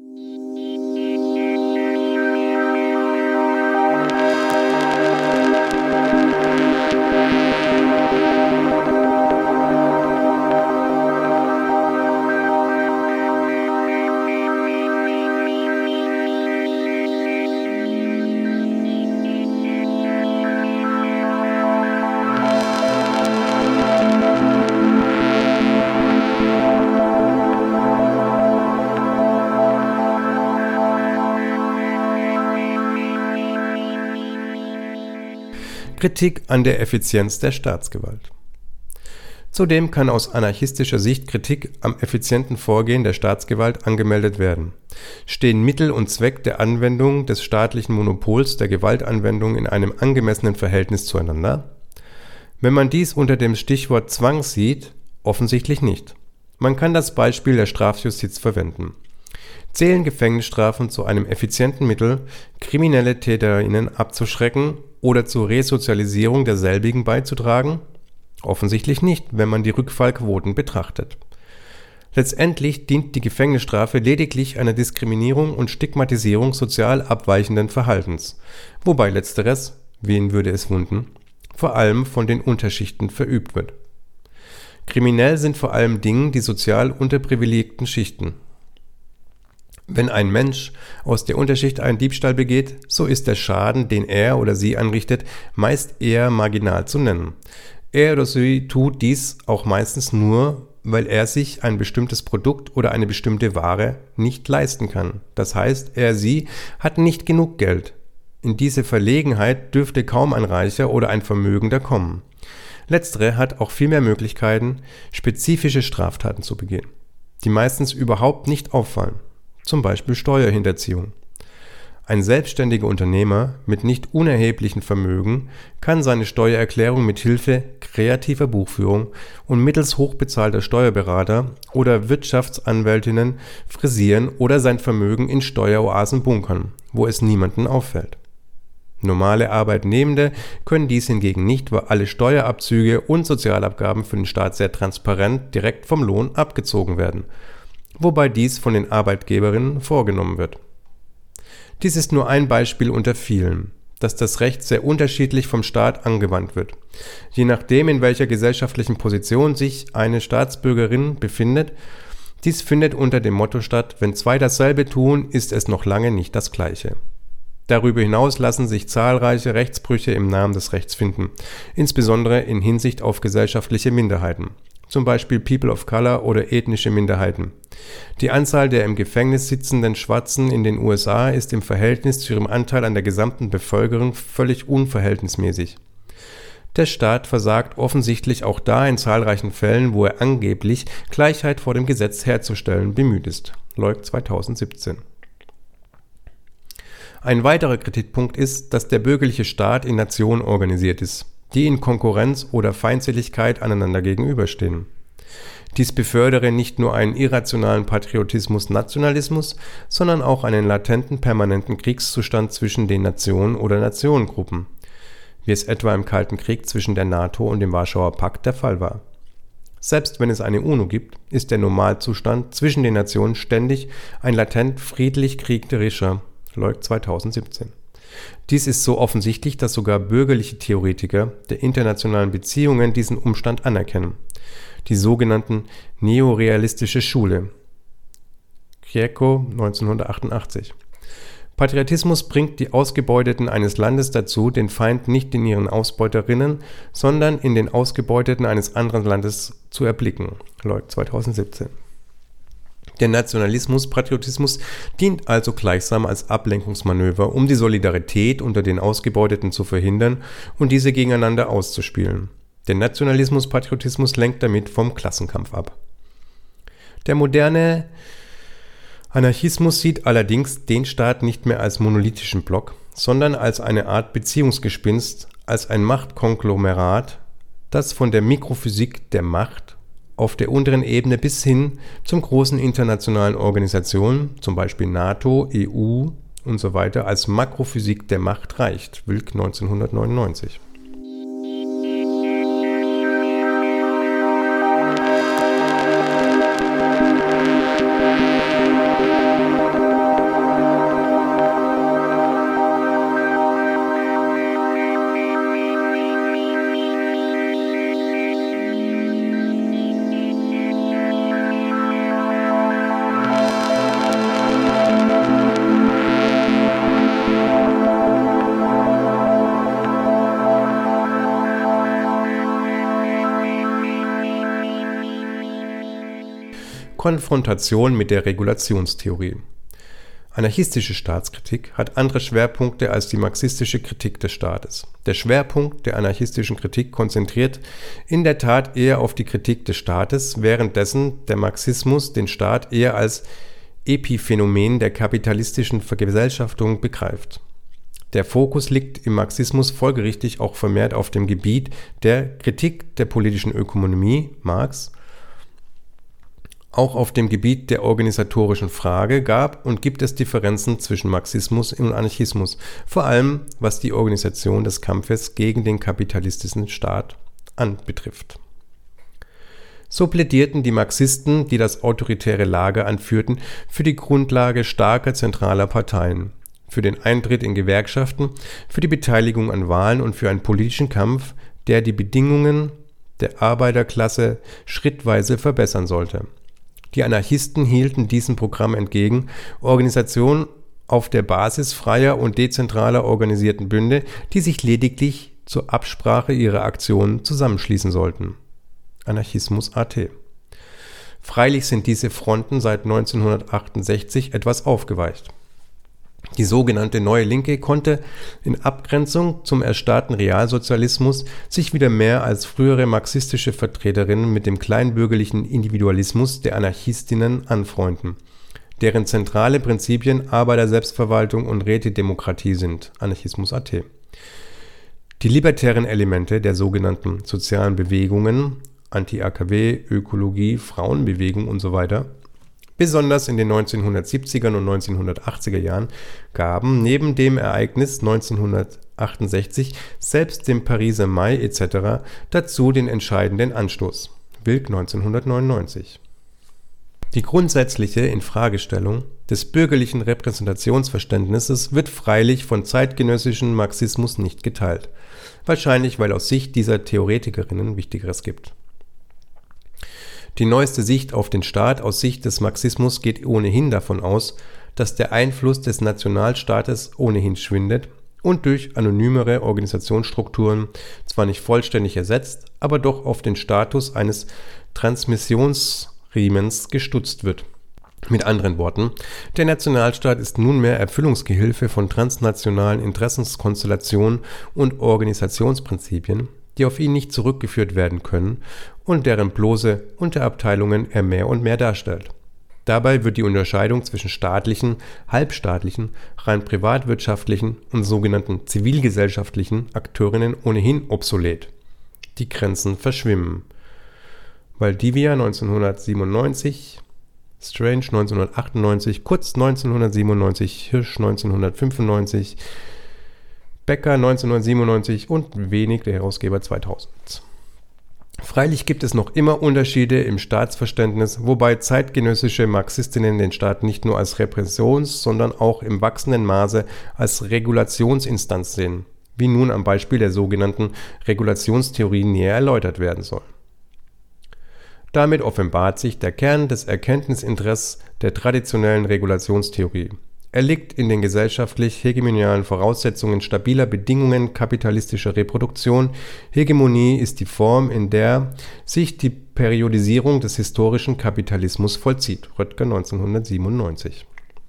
Kritik an der Effizienz der Staatsgewalt. Zudem kann aus anarchistischer Sicht Kritik am effizienten Vorgehen der Staatsgewalt angemeldet werden. Stehen Mittel und Zweck der Anwendung des staatlichen Monopols der Gewaltanwendung in einem angemessenen Verhältnis zueinander? Wenn man dies unter dem Stichwort Zwang sieht, offensichtlich nicht. Man kann das Beispiel der Strafjustiz verwenden. Zählen Gefängnisstrafen zu einem effizienten Mittel, kriminelle TäterInnen abzuschrecken oder zur Resozialisierung derselbigen beizutragen? Offensichtlich nicht, wenn man die Rückfallquoten betrachtet. Letztendlich dient die Gefängnisstrafe lediglich einer Diskriminierung und Stigmatisierung sozial abweichenden Verhaltens, wobei letzteres, wen würde es wundern, vor allem von den Unterschichten verübt wird. Kriminell sind vor allem Dingen die sozial unterprivilegierten Schichten. Wenn ein Mensch aus der Unterschicht einen Diebstahl begeht, so ist der Schaden, den er oder sie anrichtet, meist eher marginal zu nennen. Er oder sie tut dies auch meistens nur, weil er sich ein bestimmtes Produkt oder eine bestimmte Ware nicht leisten kann. Das heißt, er/sie hat nicht genug Geld. In diese Verlegenheit dürfte kaum ein Reicher oder ein Vermögender kommen. Letztere hat auch viel mehr Möglichkeiten, spezifische Straftaten zu begehen, die meistens überhaupt nicht auffallen. Zum Beispiel Steuerhinterziehung. Ein selbstständiger Unternehmer mit nicht unerheblichem Vermögen kann seine Steuererklärung mit Hilfe kreativer Buchführung und mittels hochbezahlter Steuerberater oder Wirtschaftsanwältinnen frisieren oder sein Vermögen in Steueroasen bunkern, wo es niemanden auffällt. Normale Arbeitnehmende können dies hingegen nicht, weil alle Steuerabzüge und Sozialabgaben für den Staat sehr transparent direkt vom Lohn abgezogen werden, wobei dies von den Arbeitgeberinnen vorgenommen wird. Dies ist nur ein Beispiel unter vielen, dass das Recht sehr unterschiedlich vom Staat angewandt wird. Je nachdem, in welcher gesellschaftlichen Position sich eine Staatsbürgerin befindet, dies findet unter dem Motto statt, wenn zwei dasselbe tun, ist es noch lange nicht das Gleiche. Darüber hinaus lassen sich zahlreiche Rechtsbrüche im Namen des Rechts finden, insbesondere in Hinsicht auf gesellschaftliche Minderheiten, zum Beispiel People of Color oder ethnische Minderheiten. Die Anzahl der im Gefängnis sitzenden Schwarzen in den USA ist im Verhältnis zu ihrem Anteil an der gesamten Bevölkerung völlig unverhältnismäßig. Der Staat versagt offensichtlich auch da in zahlreichen Fällen, wo er angeblich Gleichheit vor dem Gesetz herzustellen bemüht ist. Leuk 2017. Ein weiterer Kritikpunkt ist, dass der bürgerliche Staat in Nationen organisiert ist, die in Konkurrenz oder Feindseligkeit aneinander gegenüberstehen. Dies befördere nicht nur einen irrationalen Patriotismus-Nationalismus, sondern auch einen latenten permanenten Kriegszustand zwischen den Nationen oder Nationengruppen, wie es etwa im Kalten Krieg zwischen der NATO und dem Warschauer Pakt der Fall war. Selbst wenn es eine UNO gibt, ist der Normalzustand zwischen den Nationen ständig ein latent friedlich-kriegerischer. Leuk 2017. Dies ist so offensichtlich, dass sogar bürgerliche Theoretiker der internationalen Beziehungen diesen Umstand anerkennen. Die sogenannten neorealistische Schule. Gierko 1988. Patriotismus bringt die Ausgebeuteten eines Landes dazu, den Feind nicht in ihren Ausbeuterinnen, sondern in den Ausgebeuteten eines anderen Landes zu erblicken. Leuk 2017. Der Nationalismus-Patriotismus dient also gleichsam als Ablenkungsmanöver, um die Solidarität unter den Ausgebeuteten zu verhindern und diese gegeneinander auszuspielen. Der Nationalismus-Patriotismus lenkt damit vom Klassenkampf ab. Der moderne Anarchismus sieht allerdings den Staat nicht mehr als monolithischen Block, sondern als eine Art Beziehungsgespinst, als ein Machtkonglomerat, das von der Mikrophysik der Macht auf der unteren Ebene bis hin zum großen internationalen Organisationen, zum Beispiel NATO, EU und so weiter, als Makrophysik der Macht reicht. Wilk 1999. Konfrontation mit der Regulationstheorie. Anarchistische Staatskritik hat andere Schwerpunkte als die marxistische Kritik des Staates. Der Schwerpunkt der anarchistischen Kritik konzentriert in der Tat eher auf die Kritik des Staates, währenddessen der Marxismus den Staat eher als Epiphänomen der kapitalistischen Vergesellschaftung begreift. Der Fokus liegt im Marxismus folgerichtig auch vermehrt auf dem Gebiet der Kritik der politischen Ökonomie, Marx. Auch auf dem Gebiet der organisatorischen Frage gab und gibt es Differenzen zwischen Marxismus und Anarchismus, vor allem was die Organisation des Kampfes gegen den kapitalistischen Staat anbetrifft. So plädierten die Marxisten, die das autoritäre Lager anführten, für die Grundlage starker zentraler Parteien, für den Eintritt in Gewerkschaften, für die Beteiligung an Wahlen und für einen politischen Kampf, der die Bedingungen der Arbeiterklasse schrittweise verbessern sollte. Die Anarchisten hielten diesem Programm entgegen, Organisationen auf der Basis freier und dezentraler organisierten Bünde, die sich lediglich zur Absprache ihrer Aktionen zusammenschließen sollten. Anarchismus.at. Freilich sind diese Fronten seit 1968 etwas aufgeweicht. Die sogenannte Neue Linke konnte in Abgrenzung zum erstarrten Realsozialismus sich wieder mehr als frühere marxistische Vertreterinnen mit dem kleinbürgerlichen Individualismus der Anarchistinnen anfreunden, deren zentrale Prinzipien Arbeiter-Selbstverwaltung und Rätedemokratie sind. Anarchismus.at. Die libertären Elemente der sogenannten sozialen Bewegungen, Anti-AKW, Ökologie, Frauenbewegung usw., besonders in den 1970er und 1980er Jahren, gaben neben dem Ereignis 1968 selbst dem Pariser Mai etc. dazu den entscheidenden Anstoß. Wilk 1999. Die grundsätzliche Infragestellung des bürgerlichen Repräsentationsverständnisses wird freilich von zeitgenössischen Marxismus nicht geteilt, wahrscheinlich weil aus Sicht dieser Theoretikerinnen Wichtigeres gibt. Die neueste Sicht auf den Staat aus Sicht des Marxismus geht ohnehin davon aus, dass der Einfluss des Nationalstaates ohnehin schwindet und durch anonymere Organisationsstrukturen zwar nicht vollständig ersetzt, aber doch auf den Status eines Transmissionsriemens gestützt wird. Mit anderen Worten, der Nationalstaat ist nunmehr Erfüllungsgehilfe von transnationalen Interessenskonstellationen und Organisationsprinzipien, die auf ihn nicht zurückgeführt werden können und deren bloße Unterabteilungen er mehr und mehr darstellt. Dabei wird die Unterscheidung zwischen staatlichen, halbstaatlichen, rein privatwirtschaftlichen und sogenannten zivilgesellschaftlichen Akteurinnen ohnehin obsolet. Die Grenzen verschwimmen. Valdivia 1997, Strange 1998, Kurz 1997, Hirsch 1995, Becker 1997 und Wenig, der Herausgeber 2000. Freilich gibt es noch immer Unterschiede im Staatsverständnis, wobei zeitgenössische Marxistinnen den Staat nicht nur als Repressions-, sondern auch im wachsenden Maße als Regulationsinstanz sehen, wie nun am Beispiel der sogenannten Regulationstheorie näher erläutert werden soll. Damit offenbart sich der Kern des Erkenntnisinteresses der traditionellen Regulationstheorie. Er liegt in den gesellschaftlich hegemonialen Voraussetzungen stabiler Bedingungen kapitalistischer Reproduktion. Hegemonie ist die Form, in der sich die Periodisierung des historischen Kapitalismus vollzieht. Röttger 1997.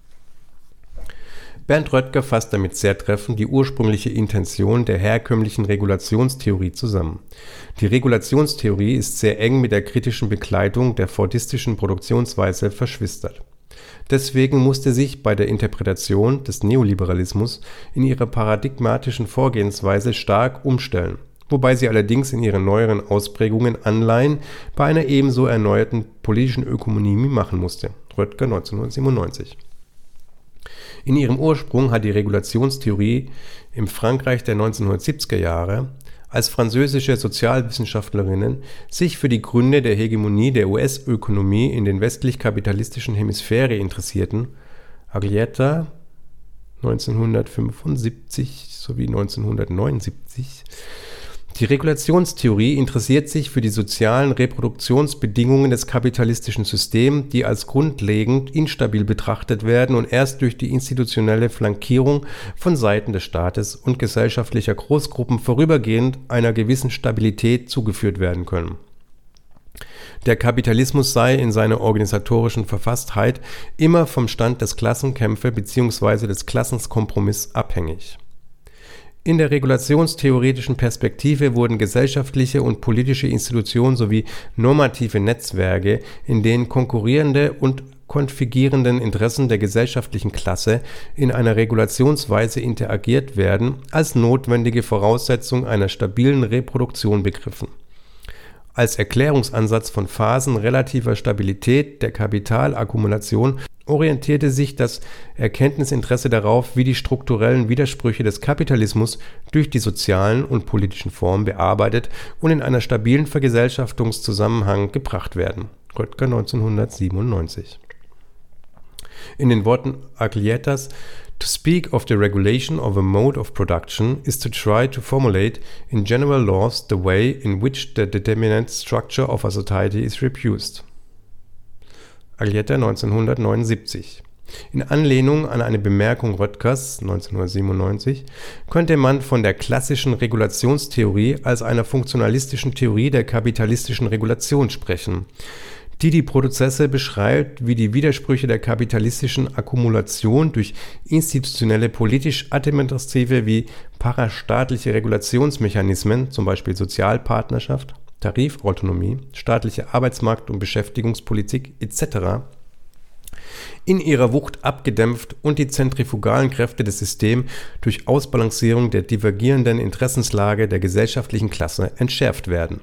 Bernd Röttger fasst damit sehr treffend die ursprüngliche Intention der herkömmlichen Regulationstheorie zusammen. Die Regulationstheorie ist sehr eng mit der kritischen Begleitung der fordistischen Produktionsweise verschwistert. Deswegen musste sich bei der Interpretation des Neoliberalismus in ihrer paradigmatischen Vorgehensweise stark umstellen, wobei sie allerdings in ihren neueren Ausprägungen Anleihen bei einer ebenso erneuerten politischen Ökonomie machen musste. Röttger 1997. In ihrem Ursprung hat die Regulationstheorie im Frankreich der 1970er Jahre als französische Sozialwissenschaftlerinnen sich für die Gründe der Hegemonie der US-Ökonomie in den westlich-kapitalistischen Hemisphäre interessierten, Aglietta 1975 sowie 1979. Die Regulationstheorie interessiert sich für die sozialen Reproduktionsbedingungen des kapitalistischen Systems, die als grundlegend instabil betrachtet werden und erst durch die institutionelle Flankierung von Seiten des Staates und gesellschaftlicher Großgruppen vorübergehend einer gewissen Stabilität zugeführt werden können. Der Kapitalismus sei in seiner organisatorischen Verfasstheit immer vom Stand des Klassenkämpfe bzw. des Klassenkompromiss abhängig. In der regulationstheoretischen Perspektive wurden gesellschaftliche und politische Institutionen sowie normative Netzwerke, in denen konkurrierende und konfigurierenden Interessen der gesellschaftlichen Klasse in einer Regulationsweise interagiert werden, als notwendige Voraussetzung einer stabilen Reproduktion begriffen. Als Erklärungsansatz von Phasen relativer Stabilität der Kapitalakkumulation orientierte sich das Erkenntnisinteresse darauf, wie die strukturellen Widersprüche des Kapitalismus durch die sozialen und politischen Formen bearbeitet und in einer stabilen Vergesellschaftungszusammenhang gebracht werden. Röttger 1997. In den Worten Agliettas: To speak of the regulation of a mode of production is to try to formulate in general laws the way in which the determinate structure of a society is reproduced. Aglietta 1979. In Anlehnung an eine Bemerkung Röttgers 1997 könnte man von der klassischen Regulationstheorie als einer funktionalistischen Theorie der kapitalistischen Regulation sprechen, die Prozesse beschreibt, wie die Widersprüche der kapitalistischen Akkumulation durch institutionelle politisch-administrative wie parastaatliche Regulationsmechanismen, zum Beispiel Sozialpartnerschaft, Tarifautonomie, staatliche Arbeitsmarkt- und Beschäftigungspolitik etc., in ihrer Wucht abgedämpft und die zentrifugalen Kräfte des Systems durch Ausbalancierung der divergierenden Interessenslage der gesellschaftlichen Klasse entschärft werden.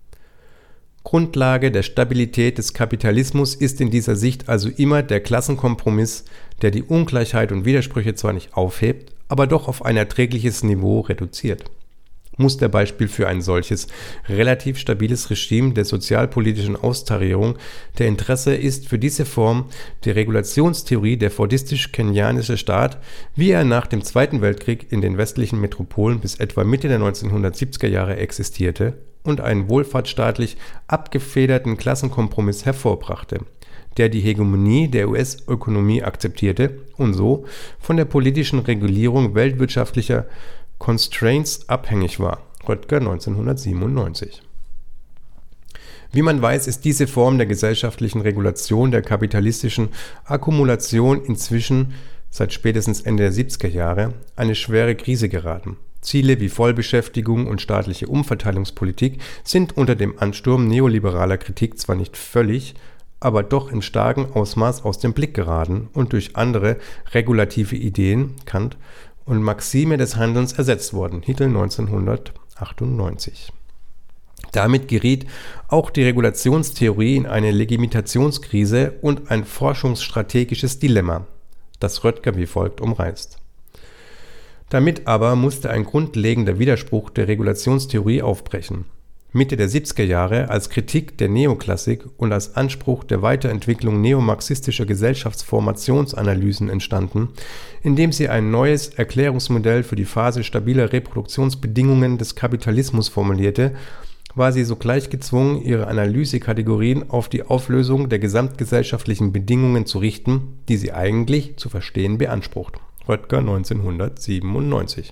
Grundlage der Stabilität des Kapitalismus ist in dieser Sicht also immer der Klassenkompromiss, der die Ungleichheit und Widersprüche zwar nicht aufhebt, aber doch auf ein erträgliches Niveau reduziert. Musterbeispiel für ein solches relativ stabiles Regime der sozialpolitischen Austarierung der Interesse ist für diese Form die Regulationstheorie der fordistisch-kenianische Staat, wie er nach dem Zweiten Weltkrieg in den westlichen Metropolen bis etwa Mitte der 1970er Jahre existierte und einen wohlfahrtsstaatlich abgefederten Klassenkompromiss hervorbrachte, der die Hegemonie der US-Ökonomie akzeptierte und so von der politischen Regulierung weltwirtschaftlicher Constraints abhängig war. Röttger 1997. Wie man weiß, ist diese Form der gesellschaftlichen Regulation der kapitalistischen Akkumulation inzwischen seit spätestens Ende der 70er Jahre eine schwere Krise geraten. Ziele wie Vollbeschäftigung und staatliche Umverteilungspolitik sind unter dem Ansturm neoliberaler Kritik zwar nicht völlig, aber doch in starkem Ausmaß aus dem Blick geraten und durch andere regulative Ideen, Kant, und Maxime des Handelns ersetzt worden. Hittel 1998. Damit geriet auch die Regulationstheorie in eine Legitimationskrise und ein forschungsstrategisches Dilemma, das Röttger wie folgt umreißt. Damit aber musste ein grundlegender Widerspruch der Regulationstheorie aufbrechen. Mitte der 70er Jahre als Kritik der Neoklassik und als Anspruch der Weiterentwicklung neomarxistischer Gesellschaftsformationsanalysen entstanden, indem sie ein neues Erklärungsmodell für die Phase stabiler Reproduktionsbedingungen des Kapitalismus formulierte, war sie sogleich gezwungen, ihre Analysekategorien auf die Auflösung der gesamtgesellschaftlichen Bedingungen zu richten, die sie eigentlich zu verstehen beansprucht. Röttger 1997.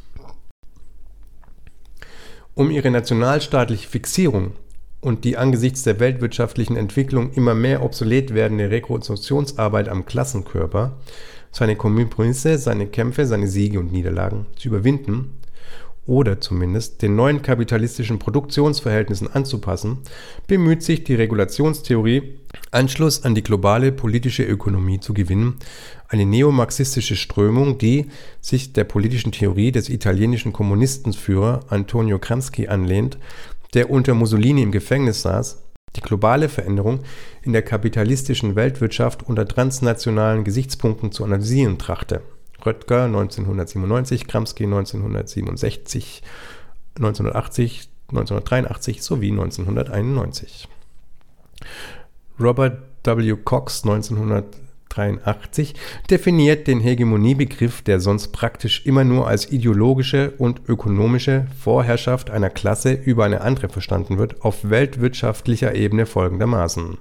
Um ihre nationalstaatliche Fixierung und die angesichts der weltwirtschaftlichen Entwicklung immer mehr obsolet werdende Rekonstruktionsarbeit am Klassenkörper, seine Kompromisse, seine Kämpfe, seine Siege und Niederlagen zu überwinden oder zumindest den neuen kapitalistischen Produktionsverhältnissen anzupassen, bemüht sich die Regulationstheorie, Anschluss an die globale politische Ökonomie zu gewinnen, eine neomarxistische Strömung, die sich der politischen Theorie des italienischen Kommunistenführer Antonio Gramsci anlehnt, der unter Mussolini im Gefängnis saß, die globale Veränderung in der kapitalistischen Weltwirtschaft unter transnationalen Gesichtspunkten zu analysieren trachte. Röttger 1997, Gramsci 1967, 1980, 1983 sowie 1991. Robert W. Cox 1983 definiert den Hegemoniebegriff, der sonst praktisch immer nur als ideologische und ökonomische Vorherrschaft einer Klasse über eine andere verstanden wird, auf weltwirtschaftlicher Ebene folgendermaßen.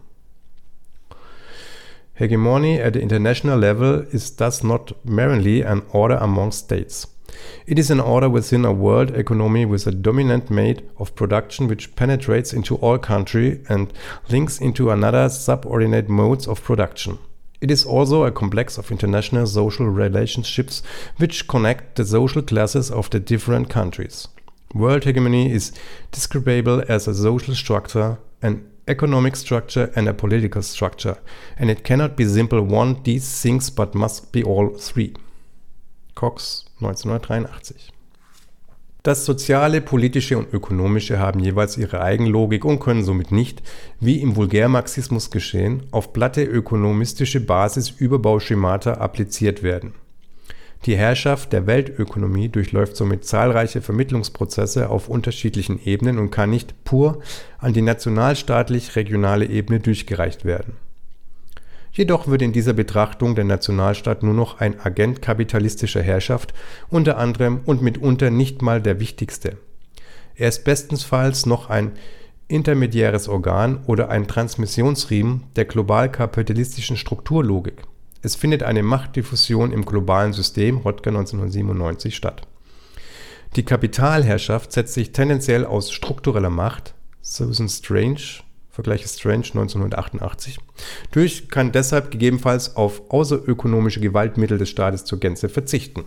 Hegemony at the international level is thus not merely an order among states. It is an order within a world economy with a dominant mode of production which penetrates into all countries and links into another subordinate modes of production. It is also a complex of international social relationships which connect the social classes of the different countries. World hegemony is describable as a social structure, an economic structure and a political structure, and it cannot be simple one these things but must be all three. Cox 1983. Das Soziale, Politische und Ökonomische haben jeweils ihre Eigenlogik und können somit nicht, wie im Vulgärmarxismus geschehen, auf platte ökonomistische Basis Überbauschemata appliziert werden. Die Herrschaft der Weltökonomie durchläuft somit zahlreiche Vermittlungsprozesse auf unterschiedlichen Ebenen und kann nicht pur an die nationalstaatlich-regionale Ebene durchgereicht werden. Jedoch wird in dieser Betrachtung der Nationalstaat nur noch ein Agent kapitalistischer Herrschaft, unter anderem und mitunter nicht mal der wichtigste. Er ist bestenfalls noch ein intermediäres Organ oder ein Transmissionsriemen der global-kapitalistischen Strukturlogik. Es findet eine Machtdiffusion im globalen System, Röttger 1997, statt. Die Kapitalherrschaft setzt sich tendenziell aus struktureller Macht, Susan Strange, Vergleiche Strange 1988, durch, kann deshalb gegebenenfalls auf außerökonomische Gewaltmittel des Staates zur Gänze verzichten.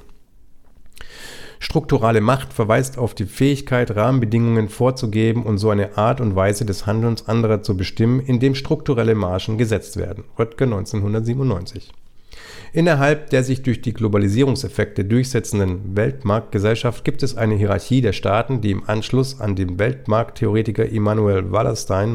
Strukturale Macht verweist auf die Fähigkeit, Rahmenbedingungen vorzugeben und so eine Art und Weise des Handelns anderer zu bestimmen, indem strukturelle Margen gesetzt werden. Röttger 1997. Innerhalb der sich durch die Globalisierungseffekte durchsetzenden Weltmarktgesellschaft gibt es eine Hierarchie der Staaten, die im Anschluss an den Weltmarkttheoretiker Immanuel Wallerstein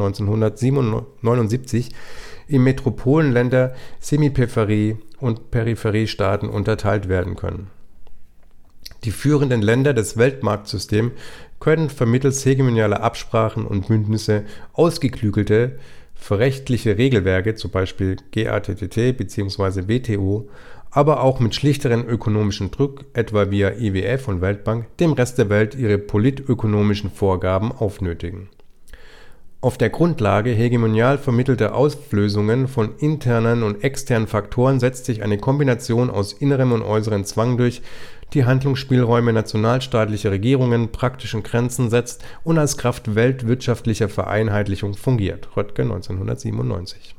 1979 in Metropolenländer, Semiperipherie und Peripheriestaaten unterteilt werden können. Die führenden Länder des Weltmarktsystems können vermittels hegemonialer Absprachen und Bündnisse ausgeklügelte verrechtliche Regelwerke, zum Beispiel GATT bzw. WTO, aber auch mit schlichteren ökonomischen Druck, etwa via IWF und Weltbank, dem Rest der Welt ihre politökonomischen Vorgaben aufnötigen. Auf der Grundlage hegemonial vermittelter Auflösungen von internen und externen Faktoren setzt sich eine Kombination aus innerem und äußerem Zwang durch, die Handlungsspielräume nationalstaatlicher Regierungen praktischen Grenzen setzt und als Kraft weltwirtschaftlicher Vereinheitlichung fungiert. Röttgen 1997.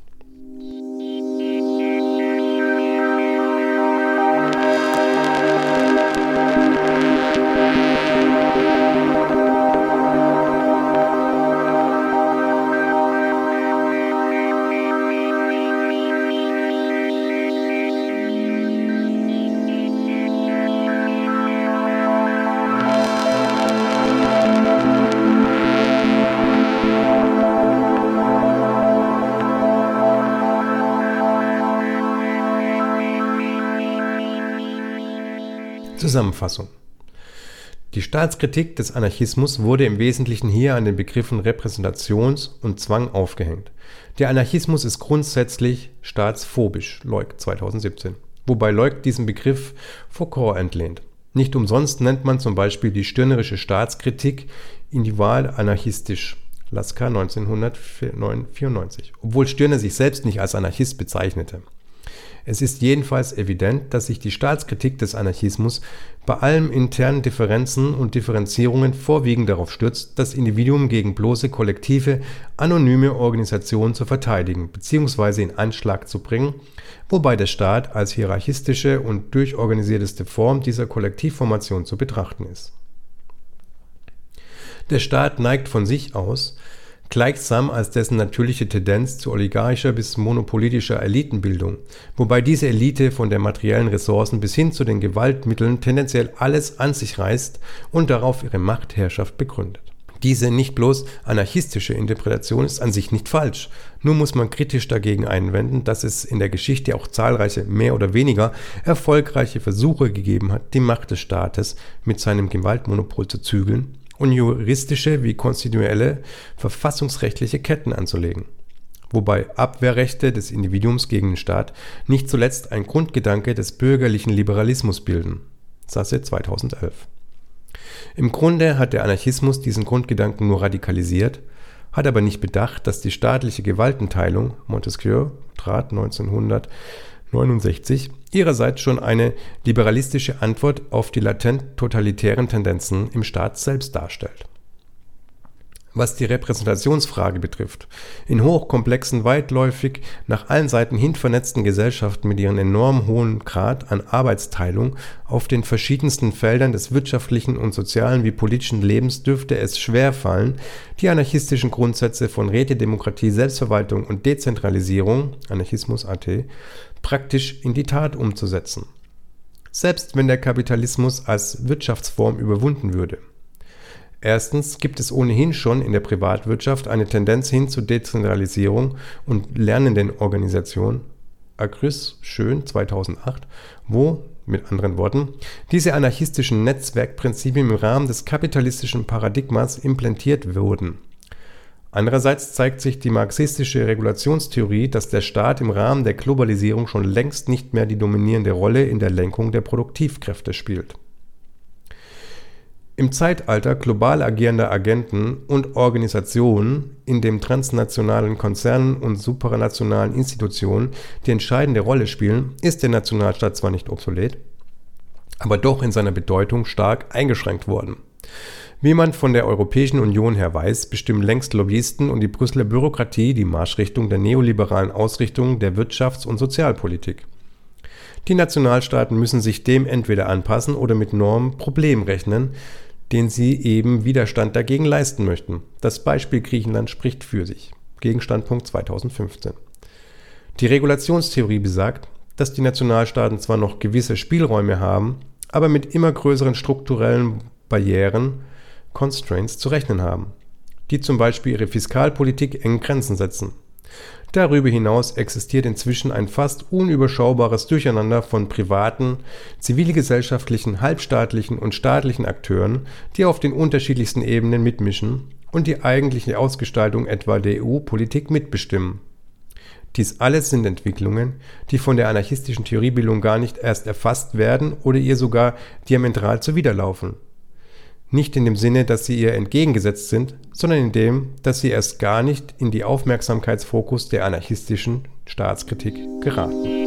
Zusammenfassung. Die Staatskritik des Anarchismus wurde im Wesentlichen hier an den Begriffen Repräsentations- und Zwang aufgehängt. Der Anarchismus ist grundsätzlich staatsphobisch, Leuk 2017, wobei Leuk diesen Begriff Foucault entlehnt. Nicht umsonst nennt man zum Beispiel die stirnerische Staatskritik individual-anarchistisch, Lasker 1994, obwohl Stirner sich selbst nicht als Anarchist bezeichnete. Es ist jedenfalls evident, dass sich die Staatskritik des Anarchismus bei allen internen Differenzen und Differenzierungen vorwiegend darauf stürzt, das Individuum gegen bloße kollektive, anonyme Organisationen zu verteidigen bzw. in Anschlag zu bringen, wobei der Staat als hierarchistische und durchorganisierteste Form dieser Kollektivformation zu betrachten ist. Der Staat neigt von sich aus, gleichsam als dessen natürliche Tendenz zu oligarchischer bis monopolitischer Elitenbildung, wobei diese Elite von der materiellen Ressourcen bis hin zu den Gewaltmitteln tendenziell alles an sich reißt und darauf ihre Machtherrschaft begründet. Diese nicht bloß anarchistische Interpretation ist an sich nicht falsch, nur muss man kritisch dagegen einwenden, dass es in der Geschichte auch zahlreiche, mehr oder weniger erfolgreiche Versuche gegeben hat, die Macht des Staates mit seinem Gewaltmonopol zu zügeln und juristische wie konstitutionelle verfassungsrechtliche Ketten anzulegen, wobei Abwehrrechte des Individuums gegen den Staat nicht zuletzt ein Grundgedanke des bürgerlichen Liberalismus bilden. Sasse 2011. Im Grunde hat der Anarchismus diesen Grundgedanken nur radikalisiert, hat aber nicht bedacht, dass die staatliche Gewaltenteilung, Montesquieu trat 1969, ihrerseits schon eine liberalistische Antwort auf die latent totalitären Tendenzen im Staat selbst darstellt. Was die Repräsentationsfrage betrifft, in hochkomplexen, weitläufig nach allen Seiten hin vernetzten Gesellschaften mit ihrem enorm hohen Grad an Arbeitsteilung auf den verschiedensten Feldern des wirtschaftlichen und sozialen wie politischen Lebens dürfte es schwerfallen, die anarchistischen Grundsätze von Rätedemokratie, Selbstverwaltung und Dezentralisierung, Anarchismus.at, praktisch in die Tat umzusetzen. Selbst wenn der Kapitalismus als Wirtschaftsform überwunden würde. Erstens gibt es ohnehin schon in der Privatwirtschaft eine Tendenz hin zur Dezentralisierung und Lernendenorganisation, Agrüß, Schön 2008, wo, mit anderen Worten, diese anarchistischen Netzwerkprinzipien im Rahmen des kapitalistischen Paradigmas implantiert wurden. Andererseits zeigt sich die marxistische Regulationstheorie, dass der Staat im Rahmen der Globalisierung schon längst nicht mehr die dominierende Rolle in der Lenkung der Produktivkräfte spielt. Im Zeitalter global agierender Agenten und Organisationen, in dem transnationalen Konzernen und supranationalen Institutionen die entscheidende Rolle spielen, ist der Nationalstaat zwar nicht obsolet, aber doch in seiner Bedeutung stark eingeschränkt worden. Wie man von der Europäischen Union her weiß, bestimmen längst Lobbyisten und die Brüsseler Bürokratie die Marschrichtung der neoliberalen Ausrichtung der Wirtschafts- und Sozialpolitik. Die Nationalstaaten müssen sich dem entweder anpassen oder mit enormen Problemen rechnen, den sie eben Widerstand dagegen leisten möchten. Das Beispiel Griechenland spricht für sich. Gegenstandpunkt 2015. Die Regulationstheorie besagt, dass die Nationalstaaten zwar noch gewisse Spielräume haben, aber mit immer größeren strukturellen Barrieren, Constraints, zu rechnen haben, die zum Beispiel ihre Fiskalpolitik engen Grenzen setzen. Darüber hinaus existiert inzwischen ein fast unüberschaubares Durcheinander von privaten, zivilgesellschaftlichen, halbstaatlichen und staatlichen Akteuren, die auf den unterschiedlichsten Ebenen mitmischen und die eigentliche Ausgestaltung etwa der EU-Politik mitbestimmen. Dies alles sind Entwicklungen, die von der anarchistischen Theoriebildung gar nicht erst erfasst werden oder ihr sogar diametral zuwiderlaufen. Nicht in dem Sinne, dass sie ihr entgegengesetzt sind, sondern in dem, dass sie erst gar nicht in die Aufmerksamkeitsfokus der anarchistischen Staatskritik geraten.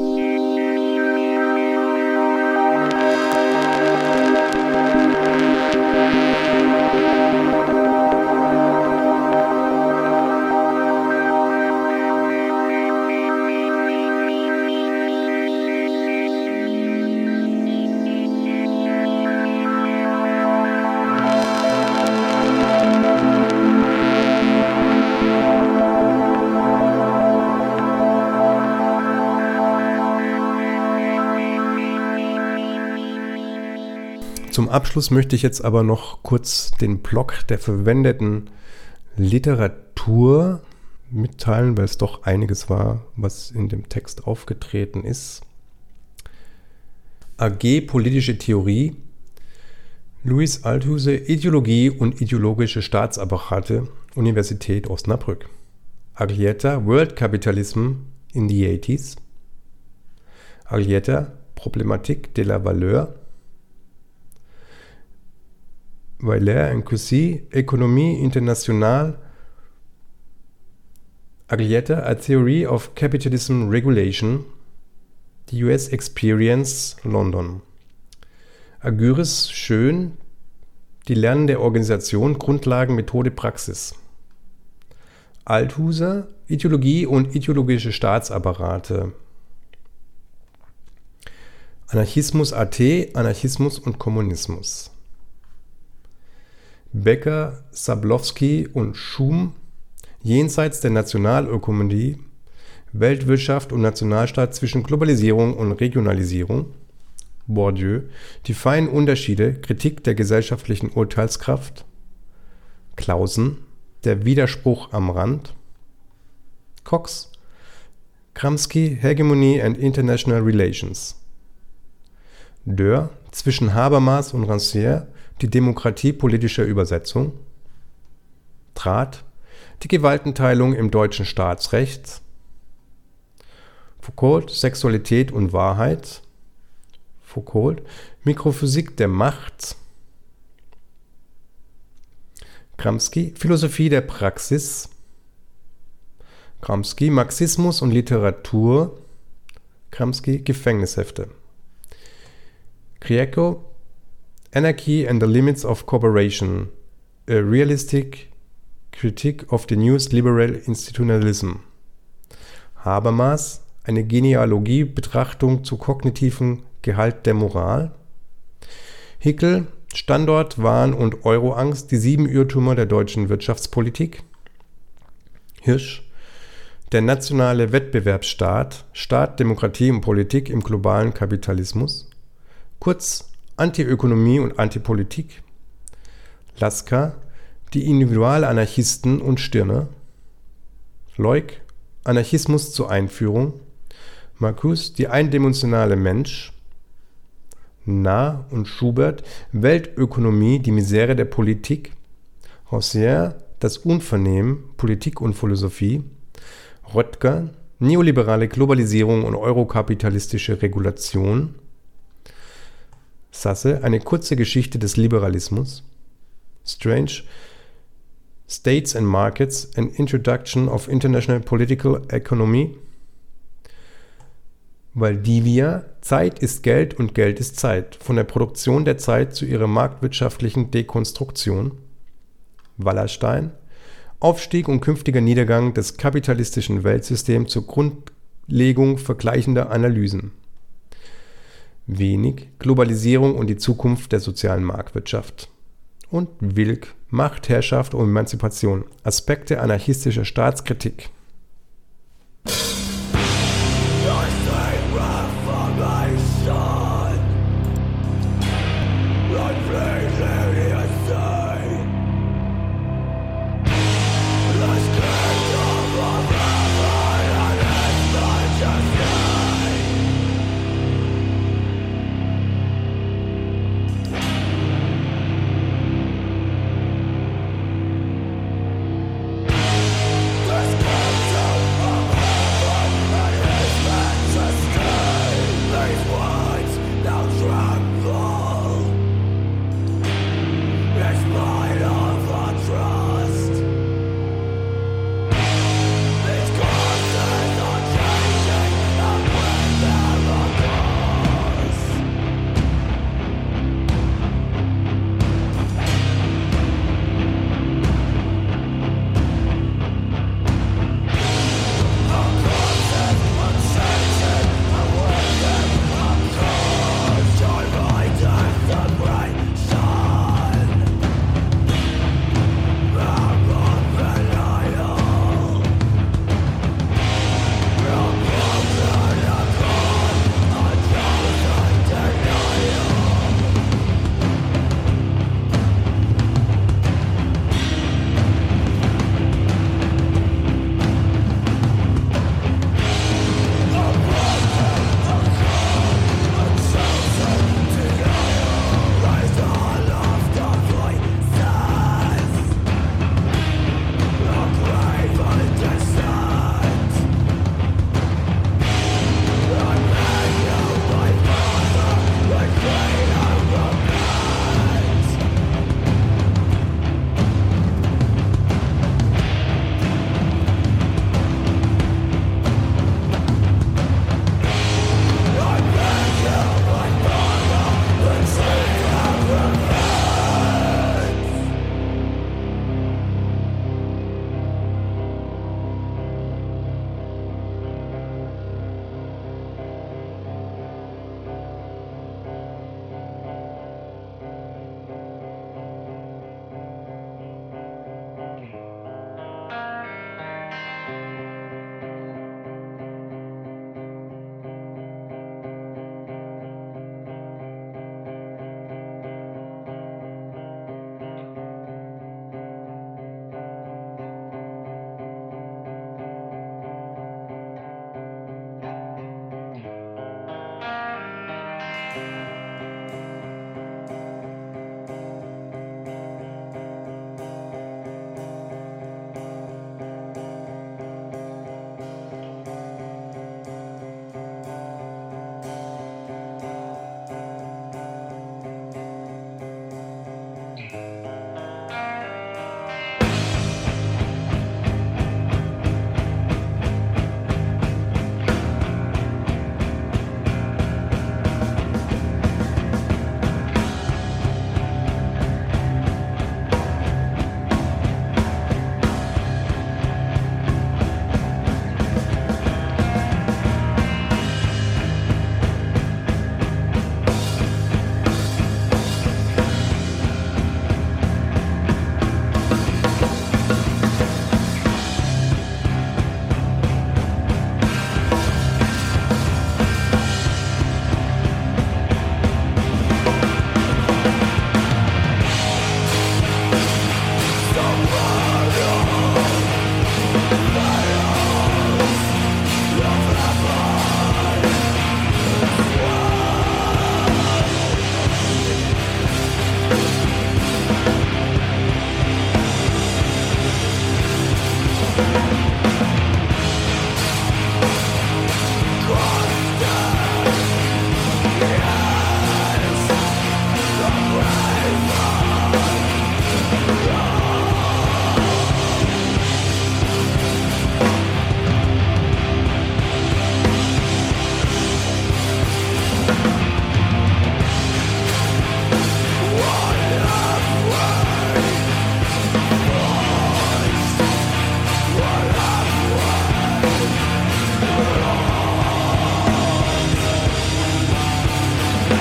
Zum Abschluss möchte ich jetzt aber noch kurz den Block der verwendeten Literatur mitteilen, weil es doch einiges war, was in dem Text aufgetreten ist. AG Politische Theorie, Louis Althusser, Ideologie und ideologische Staatsapparate, Universität Osnabrück. Aglietta, World Capitalism in the 80s. Aglietta, Problématique de la valeur. Weiler and Cossey, Économie internationale. Aglietta, A Theory of Capitalism Regulation, The US Experience, London. Agyris, Schön, Die lernende Organisation, Grundlagen, Methode, Praxis. Althusser, Ideologie und ideologische Staatsapparate. Anarchismus AT, Anarchismus und Kommunismus. Becker, Sablowski und Schum, Jenseits der Nationalökonomie, Weltwirtschaft und Nationalstaat zwischen Globalisierung und Regionalisierung. Bourdieu, Die feinen Unterschiede, Kritik der gesellschaftlichen Urteilskraft. Clausen, Der Widerspruch am Rand. Cox, Gramsci, Hegemony and International Relations. Dörr, Zwischen Habermas und Rancière, Die Demokratie politischer Übersetzung. Trat, Die Gewaltenteilung im deutschen Staatsrecht. Foucault, Sexualität und Wahrheit. Foucault, Mikrophysik der Macht. Gramsci, Philosophie der Praxis. Gramsci, Marxismus und Literatur. Gramsci, Gefängnishefte. Grieco, Anarchy and the Limits of Cooperation, A Realistic Critique of the New Liberal Institutionalism. Habermas, Eine Genealogie-Betrachtung zu kognitiven Gehalt der Moral. Hickel, Standort, Wahn und Euroangst, die 7 Irrtümer der deutschen Wirtschaftspolitik. Hirsch, Der nationale Wettbewerbsstaat, Staat, Demokratie und Politik im globalen Kapitalismus. Kurz, Antiökonomie und Antipolitik. Lasker, Die Individualanarchisten und Stirner. Leuk, Anarchismus zur Einführung. Marcuse, Die eindimensionale Mensch. Nahr und Schubert, Weltökonomie, die Misere der Politik. Rancière, Das Unvernehmen, Politik und Philosophie. Röttger, Neoliberale Globalisierung und eurokapitalistische Regulation. Sasse, Eine kurze Geschichte des Liberalismus. Strange, States and Markets, an Introduction of International Political Economy. Valdivia, Zeit ist Geld und Geld ist Zeit, von der Produktion der Zeit zu ihrer marktwirtschaftlichen Dekonstruktion. Wallerstein, Aufstieg und künftiger Niedergang des kapitalistischen Weltsystems zur Grundlegung vergleichender Analysen. Wenig, Globalisierung und die Zukunft der sozialen Marktwirtschaft. Und Wilk, Macht, Herrschaft und Emanzipation, Aspekte anarchistischer Staatskritik.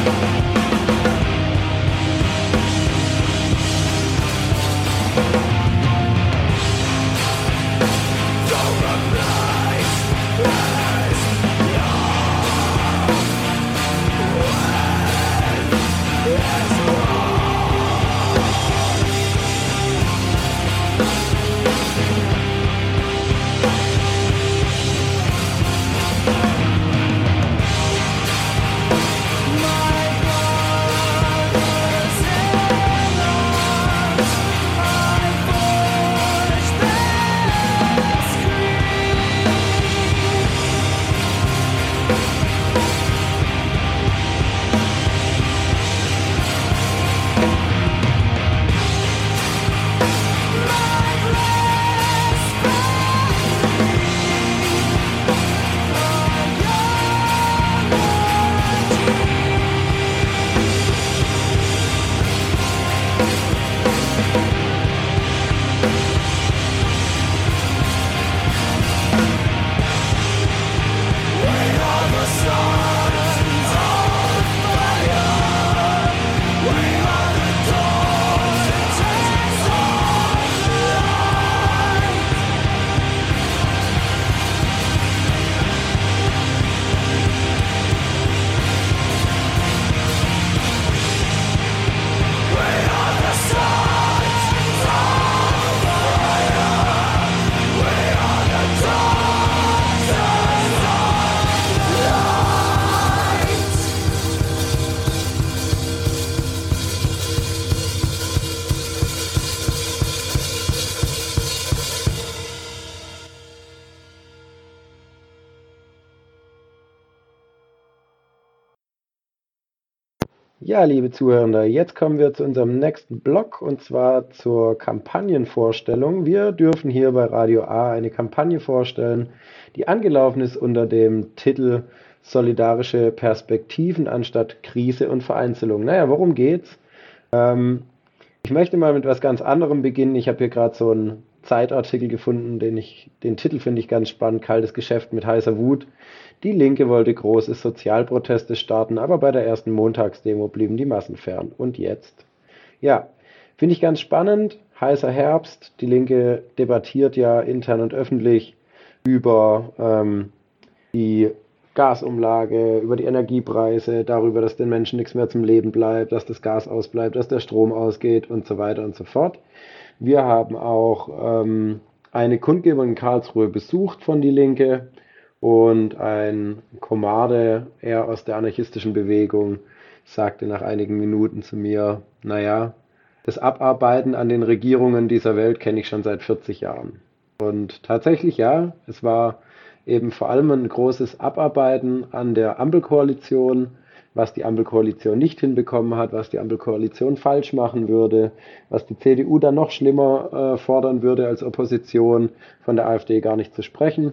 Ja, liebe Zuhörende, jetzt kommen wir zu unserem nächsten Block und zwar zur Kampagnenvorstellung. Wir dürfen hier bei Radio A eine Kampagne vorstellen, die angelaufen ist unter dem Titel Solidarische Perspektiven anstatt Krise und Vereinzelung. Naja, worum geht's? Ich möchte mal mit was ganz anderem beginnen. Ich habe hier gerade so einen Zeitartikel gefunden, den Titel finde ich ganz spannend, Kaltes Geschäft mit heißer Wut. Die Linke wollte große Sozialproteste starten, aber bei der ersten Montagsdemo blieben die Massen fern. Und jetzt? Ja, finde ich ganz spannend. Heißer Herbst. Die Linke debattiert ja intern und öffentlich über die Gasumlage, über die Energiepreise, darüber, dass den Menschen nichts mehr zum Leben bleibt, dass das Gas ausbleibt, dass der Strom ausgeht und so weiter und so fort. Wir haben auch eine Kundgebung in Karlsruhe besucht von Die Linke und ein Komade, er aus der anarchistischen Bewegung, sagte nach einigen Minuten zu mir, naja, das Abarbeiten an den Regierungen dieser Welt kenne ich schon seit 40 Jahren. Und tatsächlich ja, es war eben vor allem ein großes Abarbeiten an der Ampelkoalition, was die Ampelkoalition nicht hinbekommen hat, was die Ampelkoalition falsch machen würde, was die CDU dann noch schlimmer fordern würde als Opposition, von der AfD gar nicht zu sprechen.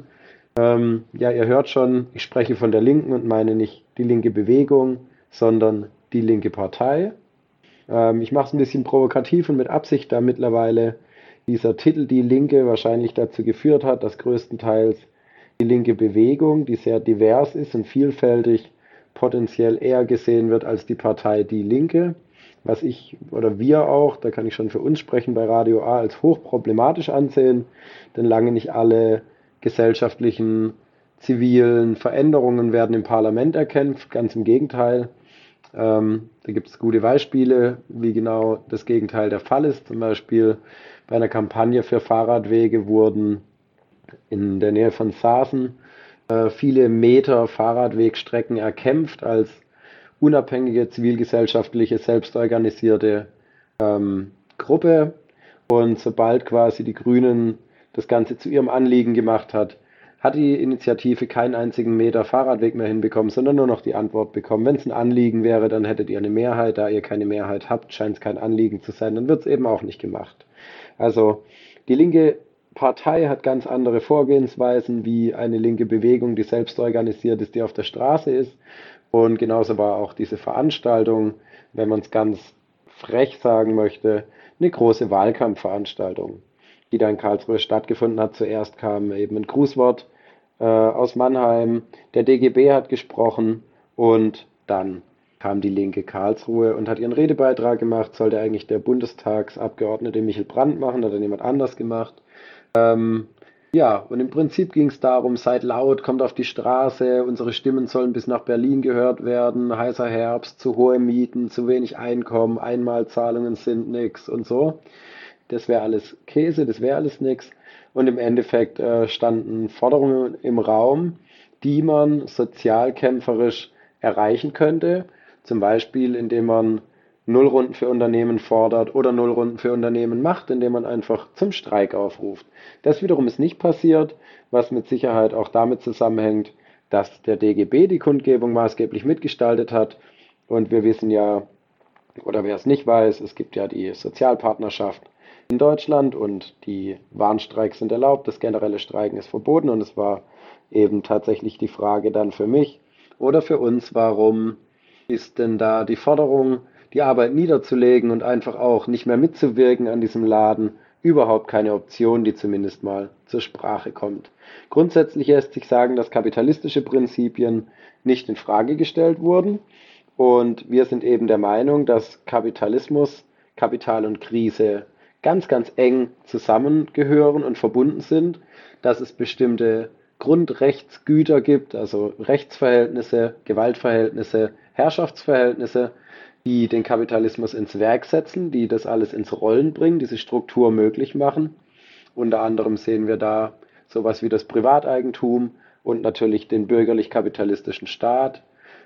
Ja, ihr hört schon, ich spreche von der Linken und meine nicht die linke Bewegung, sondern die linke Partei. Ich mache es ein bisschen provokativ und mit Absicht, da mittlerweile dieser Titel Die Linke wahrscheinlich dazu geführt hat, dass größtenteils die linke Bewegung, die sehr divers ist und vielfältig, potenziell eher gesehen wird als die Partei Die Linke, was ich oder wir auch, da kann ich schon für uns sprechen, bei Radio A als hochproblematisch ansehen, denn lange nicht alle gesellschaftlichen, zivilen Veränderungen werden im Parlament erkämpft, ganz im Gegenteil. Da gibt es gute Beispiele, wie genau das Gegenteil der Fall ist. Zum Beispiel bei einer Kampagne für Fahrradwege wurden in der Nähe von Saaßen viele Meter Fahrradwegstrecken erkämpft als unabhängige zivilgesellschaftliche, selbstorganisierte Gruppe. Und sobald quasi die Grünen das Ganze zu ihrem Anliegen gemacht hat die Initiative keinen einzigen Meter Fahrradweg mehr hinbekommen, sondern nur noch die Antwort bekommen. Wenn es ein Anliegen wäre, dann hättet ihr eine Mehrheit. Da ihr keine Mehrheit habt, scheint es kein Anliegen zu sein, dann wird es eben auch nicht gemacht. Also die linke Partei hat ganz andere Vorgehensweisen wie eine linke Bewegung, die selbst organisiert ist, die auf der Straße ist. Und genauso war auch diese Veranstaltung, wenn man es ganz frech sagen möchte, eine große Wahlkampfveranstaltung, die da in Karlsruhe stattgefunden hat. Zuerst kam eben ein Grußwort aus Mannheim, der DGB hat gesprochen und dann kam die Linke Karlsruhe und hat ihren Redebeitrag gemacht, sollte eigentlich der Bundestagsabgeordnete Michel Brandt machen, hat dann jemand anders gemacht. Ja, und im Prinzip ging es darum, seid laut, kommt auf die Straße, unsere Stimmen sollen bis nach Berlin gehört werden, heißer Herbst, zu hohe Mieten, zu wenig Einkommen, Einmalzahlungen sind nix und so. Das wäre alles Käse, das wäre alles nix. Und im Endeffekt standen Forderungen im Raum, die man sozialkämpferisch erreichen könnte, zum Beispiel indem man Nullrunden für Unternehmen fordert oder Nullrunden für Unternehmen macht, indem man einfach zum Streik aufruft. Das wiederum ist nicht passiert, was mit Sicherheit auch damit zusammenhängt, dass der DGB die Kundgebung maßgeblich mitgestaltet hat. Und wir wissen ja, oder wer es nicht weiß, es gibt ja die Sozialpartnerschaft in Deutschland und die Warnstreiks sind erlaubt, das generelle Streiken ist verboten und es war eben tatsächlich die Frage dann für mich oder für uns, warum ist denn da die Forderung, die Arbeit niederzulegen und einfach auch nicht mehr mitzuwirken an diesem Laden, überhaupt keine Option, die zumindest mal zur Sprache kommt. Grundsätzlich lässt sich sagen, dass kapitalistische Prinzipien nicht in Frage gestellt wurden und wir sind eben der Meinung, dass Kapitalismus, Kapital und Krise ganz, ganz eng zusammengehören und verbunden sind, dass es bestimmte Grundrechtsgüter gibt, also Rechtsverhältnisse, Gewaltverhältnisse, Herrschaftsverhältnisse, die den Kapitalismus ins Werk setzen, die das alles ins Rollen bringen, diese Struktur möglich machen. Unter anderem sehen wir da sowas wie das Privateigentum und natürlich den bürgerlich-kapitalistischen Staat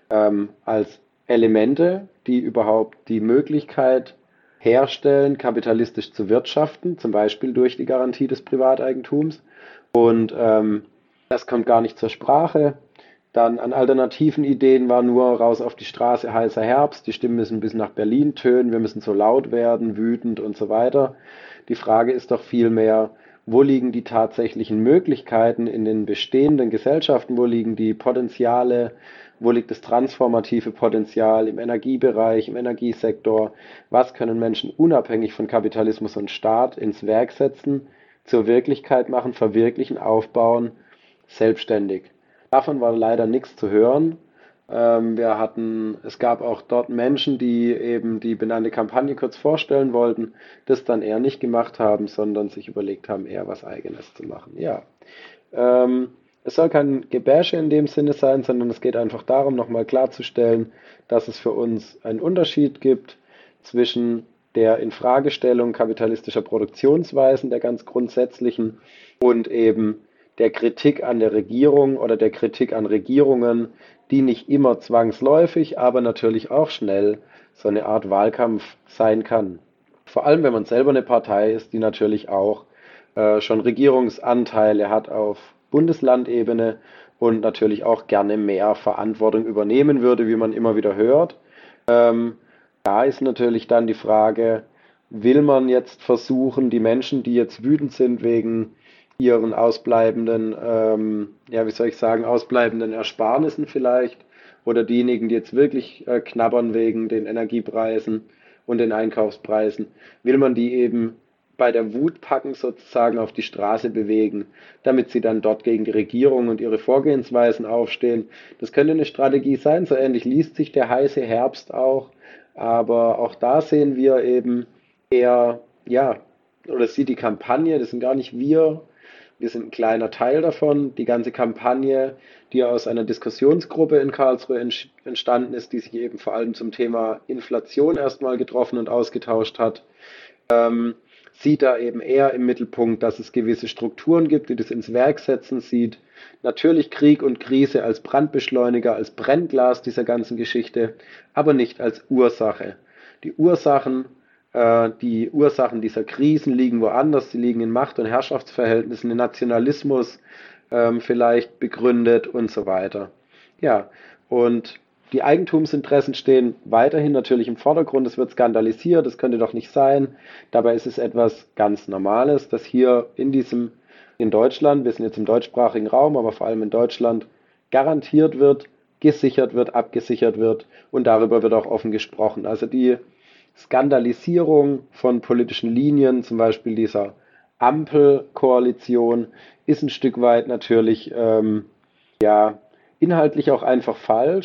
als Elemente, die überhaupt die Möglichkeit herstellen, kapitalistisch zu wirtschaften, zum Beispiel durch die Garantie des Privateigentums. Und das kommt gar nicht zur Sprache. Dann an alternativen Ideen war nur raus auf die Straße, heißer Herbst, die Stimmen müssen bis nach Berlin tönen, wir müssen so laut werden, wütend und so weiter. Die Frage ist doch vielmehr, wo liegen die tatsächlichen Möglichkeiten in den bestehenden Gesellschaften, wo liegen die Potenziale, wo liegt das transformative Potenzial im Energiebereich, im Energiesektor, was können Menschen unabhängig von Kapitalismus und Staat ins Werk setzen, zur Wirklichkeit machen, verwirklichen, aufbauen, selbstständig. Davon war leider nichts zu hören. Es gab auch dort Menschen, die eben die benannte Kampagne kurz vorstellen wollten, das dann eher nicht gemacht haben, sondern sich überlegt haben, eher was Eigenes zu machen. Ja, es soll kein Gebäsche in dem Sinne sein, sondern es geht einfach darum, nochmal klarzustellen, dass es für uns einen Unterschied gibt zwischen der Infragestellung kapitalistischer Produktionsweisen, der ganz grundsätzlichen, und eben der Kritik an der Regierung oder der Kritik an Regierungen, die nicht immer zwangsläufig, aber natürlich auch schnell so eine Art Wahlkampf sein kann. Vor allem, wenn man selber eine Partei ist, die natürlich auch schon Regierungsanteile hat auf Bundeslandebene und natürlich auch gerne mehr Verantwortung übernehmen würde, wie man immer wieder hört. Da ist natürlich dann die Frage, will man jetzt versuchen, die Menschen, die jetzt wütend sind wegen ihren ausbleibenden, ausbleibenden Ersparnissen vielleicht, oder diejenigen, die jetzt wirklich knabbern wegen den Energiepreisen und den Einkaufspreisen, will man die eben bei der Wut packen, sozusagen auf die Straße bewegen, damit sie dann dort gegen die Regierung und ihre Vorgehensweisen aufstehen. Das könnte eine Strategie sein, so ähnlich liest sich der heiße Herbst auch, aber auch da sehen wir eben eher, oder sieht die Kampagne, das sind gar nicht wir sind ein kleiner Teil davon. Die ganze Kampagne, die aus einer Diskussionsgruppe in Karlsruhe entstanden ist, die sich eben vor allem zum Thema Inflation erstmal getroffen und ausgetauscht hat, sieht da eben eher im Mittelpunkt, dass es gewisse Strukturen gibt, die das ins Werk setzen, sieht natürlich Krieg und Krise als Brandbeschleuniger, als Brennglas dieser ganzen Geschichte, aber nicht als Ursache. Die Ursachen dieser Krisen liegen woanders, sie liegen in Macht- und Herrschaftsverhältnissen, in Nationalismus vielleicht begründet und so weiter. Ja, und die Eigentumsinteressen stehen weiterhin natürlich im Vordergrund, es wird skandalisiert, das könnte doch nicht sein. Dabei ist es etwas ganz Normales, dass hier in Deutschland, wir sind jetzt im deutschsprachigen Raum, aber vor allem in Deutschland, garantiert wird, gesichert wird, abgesichert wird und darüber wird auch offen gesprochen. Also die Skandalisierung von politischen Linien, zum Beispiel dieser Ampelkoalition, ist ein Stück weit natürlich inhaltlich auch einfach falsch,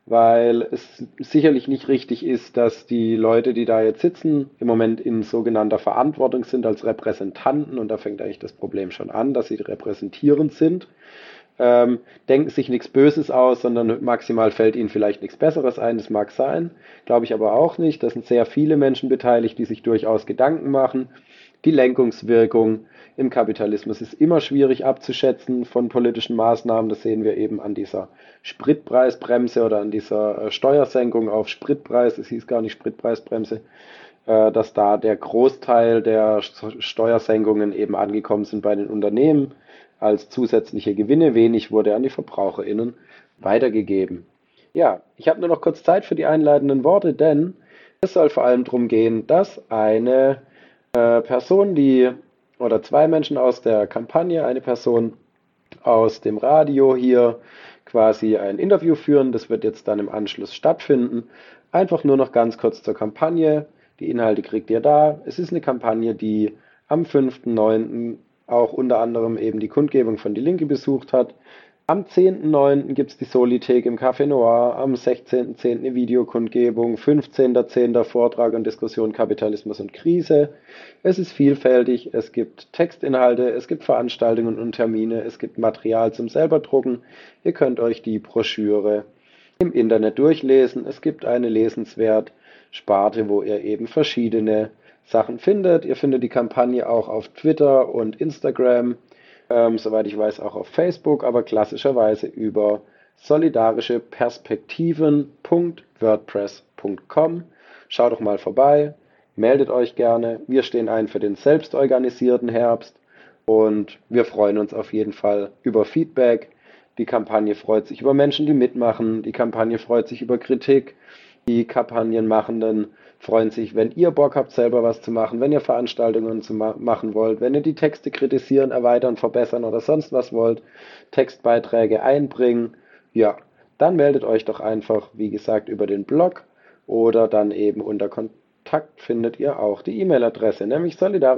weil es sicherlich nicht richtig ist, dass die Leute, die da jetzt sitzen, im Moment in sogenannter Verantwortung sind als Repräsentanten, und da fängt eigentlich das Problem schon an, dass sie repräsentierend sind, denken sich nichts Böses aus, sondern maximal fällt ihnen vielleicht nichts Besseres ein, das mag sein, glaube ich aber auch nicht. Da sind sehr viele Menschen beteiligt, die sich durchaus Gedanken machen. Die Lenkungswirkung im Kapitalismus ist immer schwierig abzuschätzen von politischen Maßnahmen. Das sehen wir eben an dieser Spritpreisbremse oder an dieser Steuersenkung auf Spritpreis. Es hieß gar nicht Spritpreisbremse, dass da der Großteil der Steuersenkungen eben angekommen sind bei den Unternehmen als zusätzliche Gewinne. Wenig wurde an die VerbraucherInnen weitergegeben. Ja, ich habe nur noch kurz Zeit für die einleitenden Worte, denn es soll vor allem darum gehen, dass eine Person, oder zwei Menschen aus der Kampagne, eine Person aus dem Radio hier quasi ein Interview führen. Das wird jetzt dann im Anschluss stattfinden. Einfach nur noch ganz kurz zur Kampagne. Die Inhalte kriegt ihr da. Es ist eine Kampagne, die am 5.9. auch unter anderem eben die Kundgebung von Die Linke besucht hat. Am 10.9. gibt es die Solithek im Café Noir, am 16.10. eine Videokundgebung, 15.10. Vortrag und Diskussion Kapitalismus und Krise. Es ist vielfältig, es gibt Textinhalte, es gibt Veranstaltungen und Termine, es gibt Material zum selber drucken. Ihr könnt euch die Broschüre im Internet durchlesen. Es gibt eine Lesenswert-Sparte, wo ihr eben verschiedene Sachen findet. Ihr findet die Kampagne auch auf Twitter und Instagram. Soweit ich weiß auch auf Facebook, aber klassischerweise über solidarischeperspektiven.wordpress.com. Schaut doch mal vorbei, meldet euch gerne. Wir stehen ein für den selbstorganisierten Herbst und wir freuen uns auf jeden Fall über Feedback. Die Kampagne freut sich über Menschen, die mitmachen. Die Kampagne freut sich über Kritik. Die Kampagnenmachenden freuen sich, wenn ihr Bock habt, selber was zu machen, wenn ihr Veranstaltungen machen wollt, wenn ihr die Texte kritisieren, erweitern, verbessern oder sonst was wollt, Textbeiträge einbringen, ja, dann meldet euch doch einfach, wie gesagt, über den Blog oder dann eben unter Kontakt findet ihr auch die E-Mail-Adresse, nämlich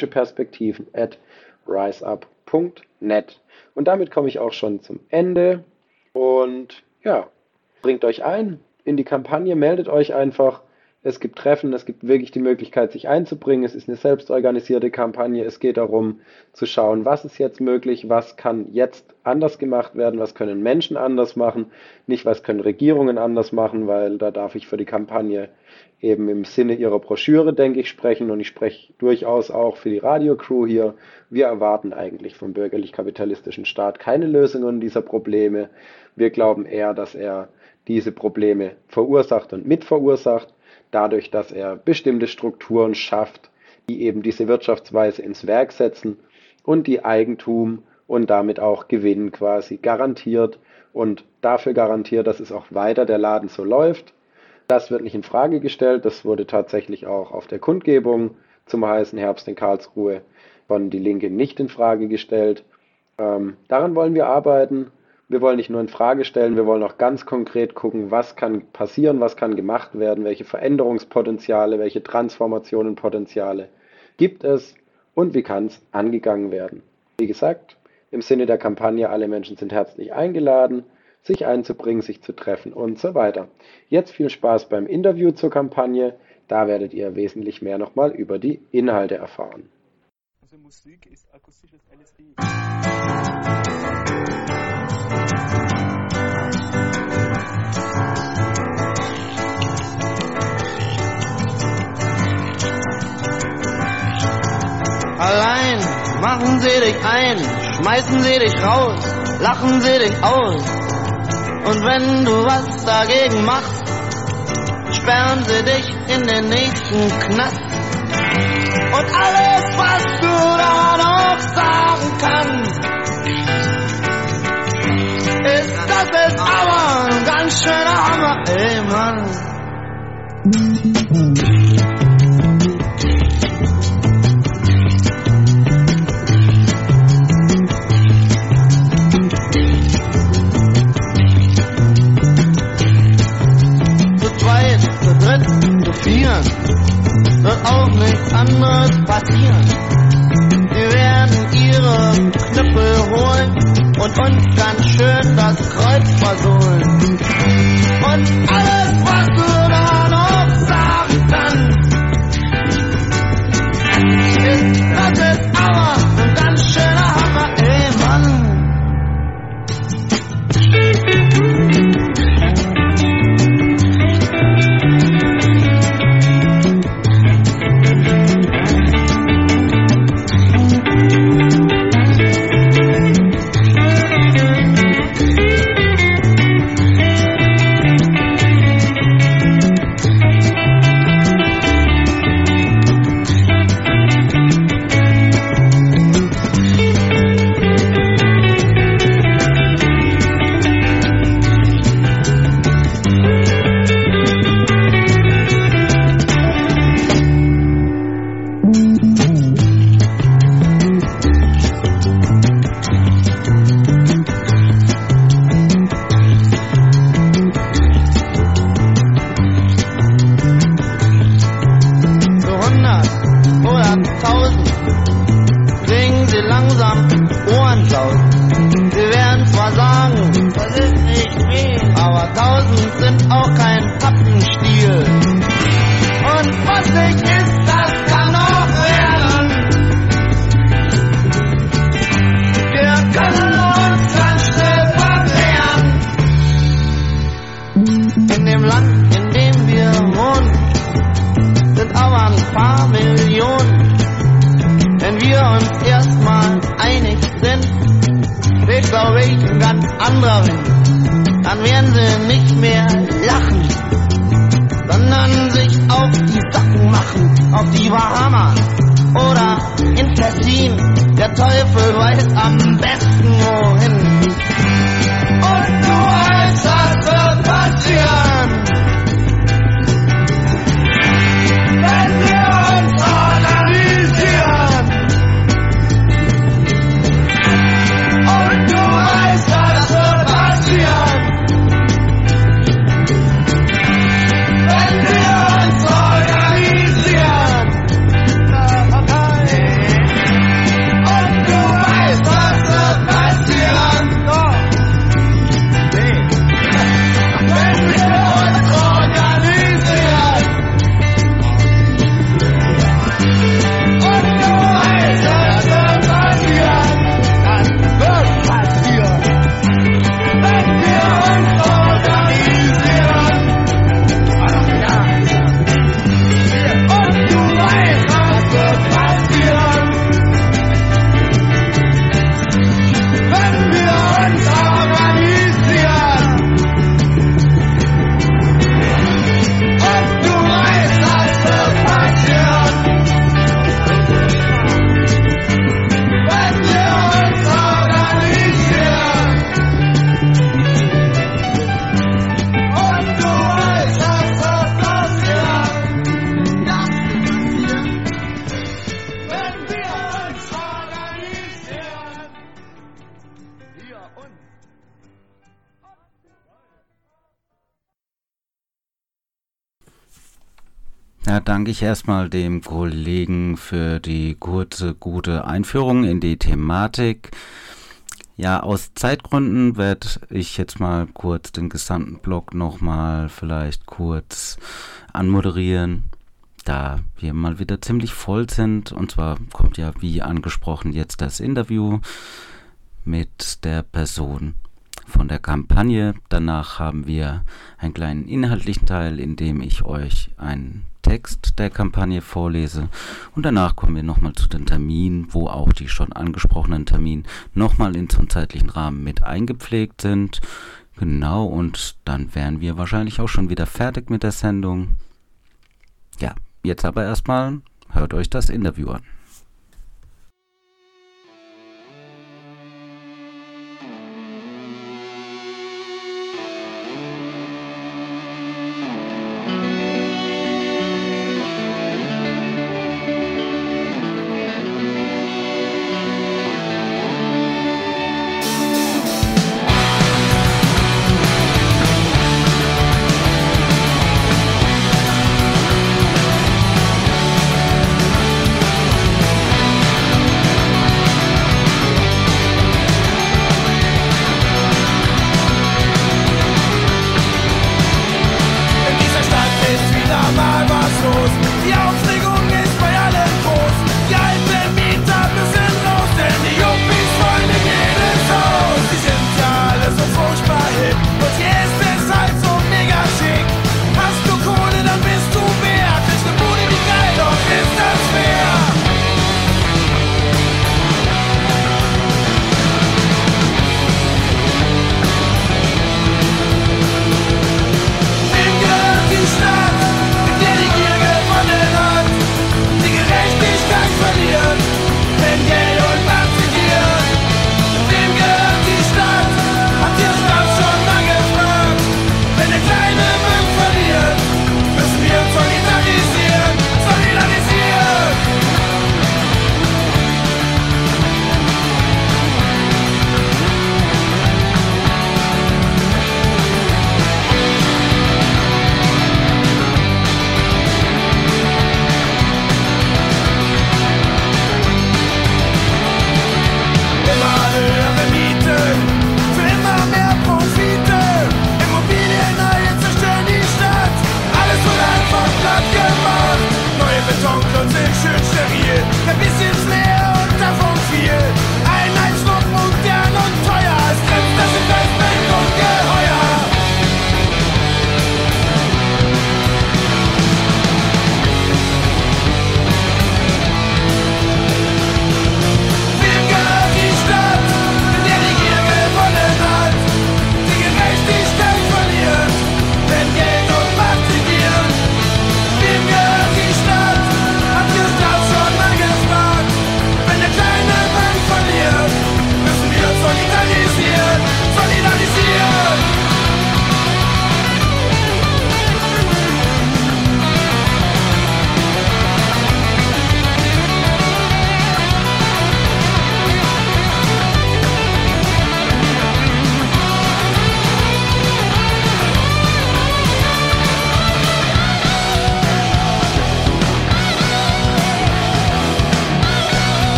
solidarischeperspektiven@riseup.net. Und damit komme ich auch schon zum Ende und ja, bringt euch ein in die Kampagne, meldet euch einfach. Es gibt Treffen, es gibt wirklich die Möglichkeit, sich einzubringen. Es ist eine selbstorganisierte Kampagne. Es geht darum, zu schauen, was ist jetzt möglich, was kann jetzt anders gemacht werden, was können Menschen anders machen, nicht was können Regierungen anders machen, weil da darf ich für die Kampagne eben im Sinne ihrer Broschüre, denke ich, sprechen und ich spreche durchaus auch für die Radiocrew hier. Wir erwarten eigentlich vom bürgerlich-kapitalistischen Staat keine Lösungen dieser Probleme. Wir glauben eher, dass er diese Probleme verursacht und mitverursacht, dadurch, dass er bestimmte Strukturen schafft, die eben diese Wirtschaftsweise ins Werk setzen und die Eigentum und damit auch Gewinn quasi garantiert und dafür garantiert, dass es auch weiter der Laden so läuft. Das wird nicht in Frage gestellt, das wurde tatsächlich auch auf der Kundgebung zum heißen Herbst in Karlsruhe von Die Linke nicht in Frage gestellt. Daran wollen wir arbeiten. Wir wollen nicht nur in Frage stellen, wir wollen auch ganz konkret gucken, was kann passieren, was kann gemacht werden, welche Veränderungspotenziale, welche Transformationenpotenziale gibt es und wie kann es angegangen werden. Wie gesagt, im Sinne der Kampagne, alle Menschen sind herzlich eingeladen, sich einzubringen, sich zu treffen und so weiter. Jetzt viel Spaß beim Interview zur Kampagne, da werdet ihr wesentlich mehr nochmal über die Inhalte erfahren. Also Musik ist akustisches LSD. Allein machen sie dich ein, schmeißen sie dich raus, lachen sie dich aus. Und wenn du was dagegen machst, sperren sie dich in den nächsten Knast. Und alles, was du da noch sagen kannst, ist, das ist aber ein ganz schöner Hammer, ey Mann. Wird auch nichts anderes passieren. Wir werden werden ihre Knüppel holen und uns ganz schön das Kreuz versohlen. Und alles, was du da noch sagen kannst, ist, das ist aber ein ganz schöner Hammer, ey Mann. Dann werden sie nicht mehr lachen, sondern sich auf die Sachen machen, auf die Bahamas oder in Tessin. Der Teufel weiß am besten wohin. Und du weißt, was wird passieren, wenn wir uns organisieren. Und du weißt, was wird passieren, wenn wir uns organisieren. Und du weißt, was wird passieren, wenn wir uns organisieren. Und du weißt, was wird passieren, das wird passieren, wenn wir uns organisieren. Und du weißt, was wird passieren, wenn wir uns organisieren. Und du weißt, was wird passieren, wenn wir uns organisieren. Und du weißt, was wird passieren, das wird passieren, wenn wir uns organisieren. Wir uns. Da danke ich erstmal dem Kollegen für die kurze, gute Einführung in die Thematik. Ja, aus Zeitgründen werde ich jetzt mal kurz den gesamten Blog nochmal vielleicht kurz anmoderieren, da wir mal wieder ziemlich voll sind. Und zwar kommt ja, wie angesprochen, jetzt das Interview mit der Person von der Kampagne. Danach haben wir einen kleinen inhaltlichen Teil, in dem ich euch einen Text der Kampagne vorlese, und danach kommen wir nochmal zu den Terminen, wo auch die schon angesprochenen Termine nochmal in so einem zeitlichen Rahmen mit eingepflegt sind. Genau, und dann wären wir wahrscheinlich auch schon wieder fertig mit der Sendung. Ja, jetzt aber erstmal hört euch das Interview an.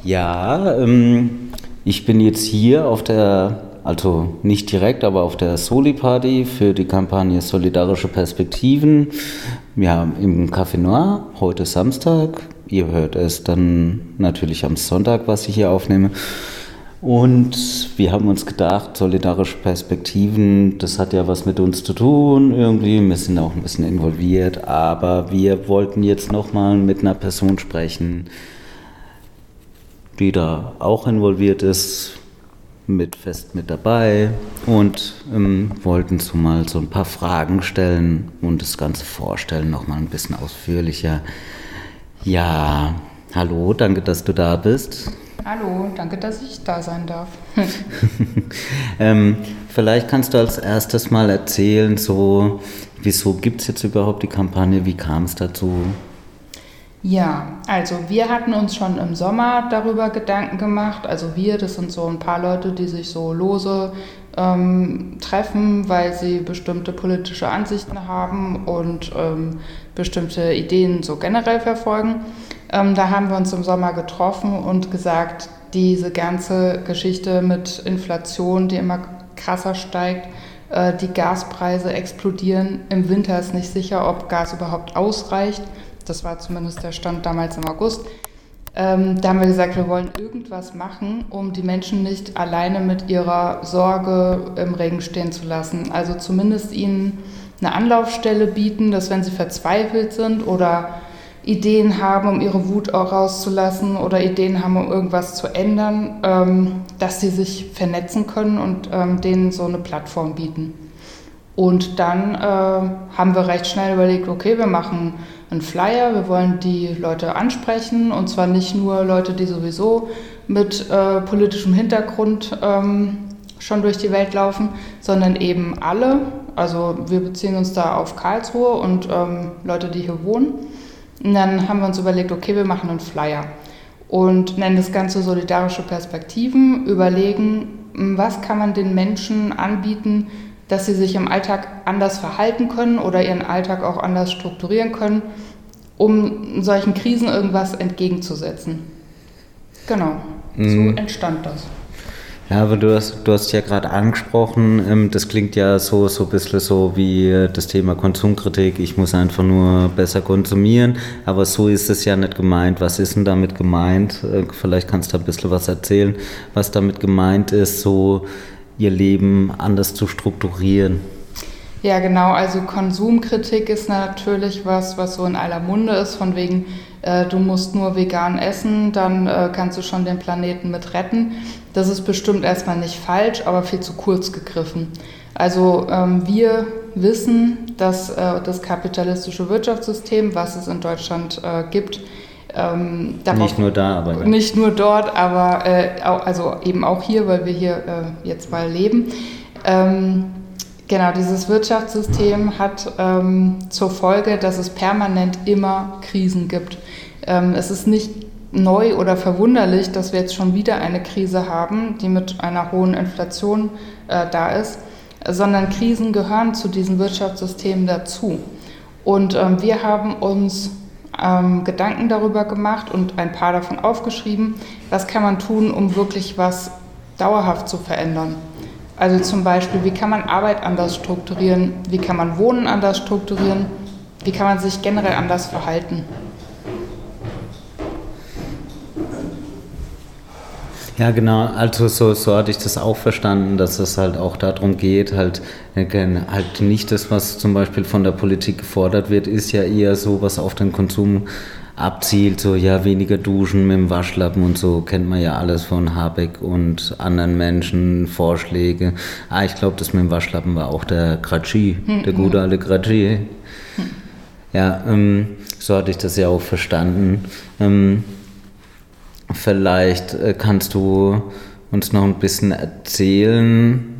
Ja, ich bin jetzt hier auf der, also nicht direkt, aber auf der Soli-Party für die Kampagne Solidarische Perspektiven. Ja, im Café Noir, heute Samstag. Ihr hört es dann natürlich am Sonntag, was ich hier aufnehme. Und wir haben uns gedacht, solidarische Perspektiven, das hat ja was mit uns zu tun irgendwie. Wir sind auch ein bisschen involviert, aber wir wollten jetzt nochmal mit einer Person sprechen, die da auch involviert ist, fest mit dabei und wollten so mal so ein paar Fragen stellen und das Ganze vorstellen, nochmal ein bisschen ausführlicher. Ja, hallo, danke, dass du da bist. Hallo, danke, dass ich da sein darf. Vielleicht kannst du als erstes mal erzählen, so, wieso gibt es jetzt überhaupt die Kampagne, wie kam es dazu? Ja, also wir hatten uns schon im Sommer darüber Gedanken gemacht. Also das sind so ein paar Leute, die sich so lose treffen, weil sie bestimmte politische Ansichten haben und bestimmte Ideen so generell verfolgen. Da haben wir uns im Sommer getroffen und gesagt, diese ganze Geschichte mit Inflation, die immer krasser steigt, die Gaspreise explodieren. Im Winter ist nicht sicher, ob Gas überhaupt ausreicht. Das war zumindest der Stand damals im August. Da haben wir gesagt, wir wollen irgendwas machen, um die Menschen nicht alleine mit ihrer Sorge im Regen stehen zu lassen. Also zumindest ihnen eine Anlaufstelle bieten, dass wenn sie verzweifelt sind oder Ideen haben, um ihre Wut auch rauszulassen oder Ideen haben, um irgendwas zu ändern, dass sie sich vernetzen können und denen so eine Plattform bieten. Und dann haben wir recht schnell überlegt, okay, wir machen einen Flyer, wir wollen die Leute ansprechen und zwar nicht nur Leute, die sowieso mit politischem Hintergrund schon durch die Welt laufen, sondern eben alle. Also wir beziehen uns da auf Karlsruhe und Leute, die hier wohnen. Und dann haben wir uns überlegt, okay, wir machen einen Flyer und nennen das Ganze Solidarische Perspektiven, überlegen, was kann man den Menschen anbieten, dass sie sich im Alltag anders verhalten können oder ihren Alltag auch anders strukturieren können, um solchen Krisen irgendwas entgegenzusetzen. Genau, so entstand das. Ja, aber du hast ja gerade angesprochen, das klingt ja so ein bisschen so wie das Thema Konsumkritik, ich muss einfach nur besser konsumieren, aber so ist es ja nicht gemeint. Was ist denn damit gemeint? Vielleicht kannst du ein bisschen was erzählen, was damit gemeint ist, so ihr Leben anders zu strukturieren. Ja, genau, also Konsumkritik ist natürlich was so in aller Munde ist, von wegen, du musst nur vegan essen, dann kannst du schon den Planeten mit retten. Das ist bestimmt erstmal nicht falsch, aber viel zu kurz gegriffen. Also wir wissen, dass das kapitalistische Wirtschaftssystem, was es in Deutschland gibt, nicht nur da, aber ja. Nicht nur dort, aber also eben auch hier, weil wir hier jetzt mal leben. Genau, dieses Wirtschaftssystem hat zur Folge, dass es permanent immer Krisen gibt. Es ist nicht neu oder verwunderlich, dass wir jetzt schon wieder eine Krise haben, die mit einer hohen Inflation da ist, sondern Krisen gehören zu diesem Wirtschaftssystem dazu. Und wir haben uns Gedanken darüber gemacht und ein paar davon aufgeschrieben, was kann man tun, um wirklich was dauerhaft zu verändern. Also zum Beispiel, wie kann man Arbeit anders strukturieren, wie kann man Wohnen anders strukturieren, wie kann man sich generell anders verhalten. Ja, genau, also so hatte ich das auch verstanden, dass es halt auch darum geht, halt nicht das, was zum Beispiel von der Politik gefordert wird, ist ja eher so, was auf den Konsum abzielt, so ja, weniger duschen mit dem Waschlappen und so, kennt man ja alles von Habeck und anderen Menschen, Vorschläge. Ich glaube, das mit dem Waschlappen war auch der Gratschi, der gute alte Gratschi. Ja, so hatte ich das ja auch verstanden. Vielleicht kannst du uns noch ein bisschen erzählen,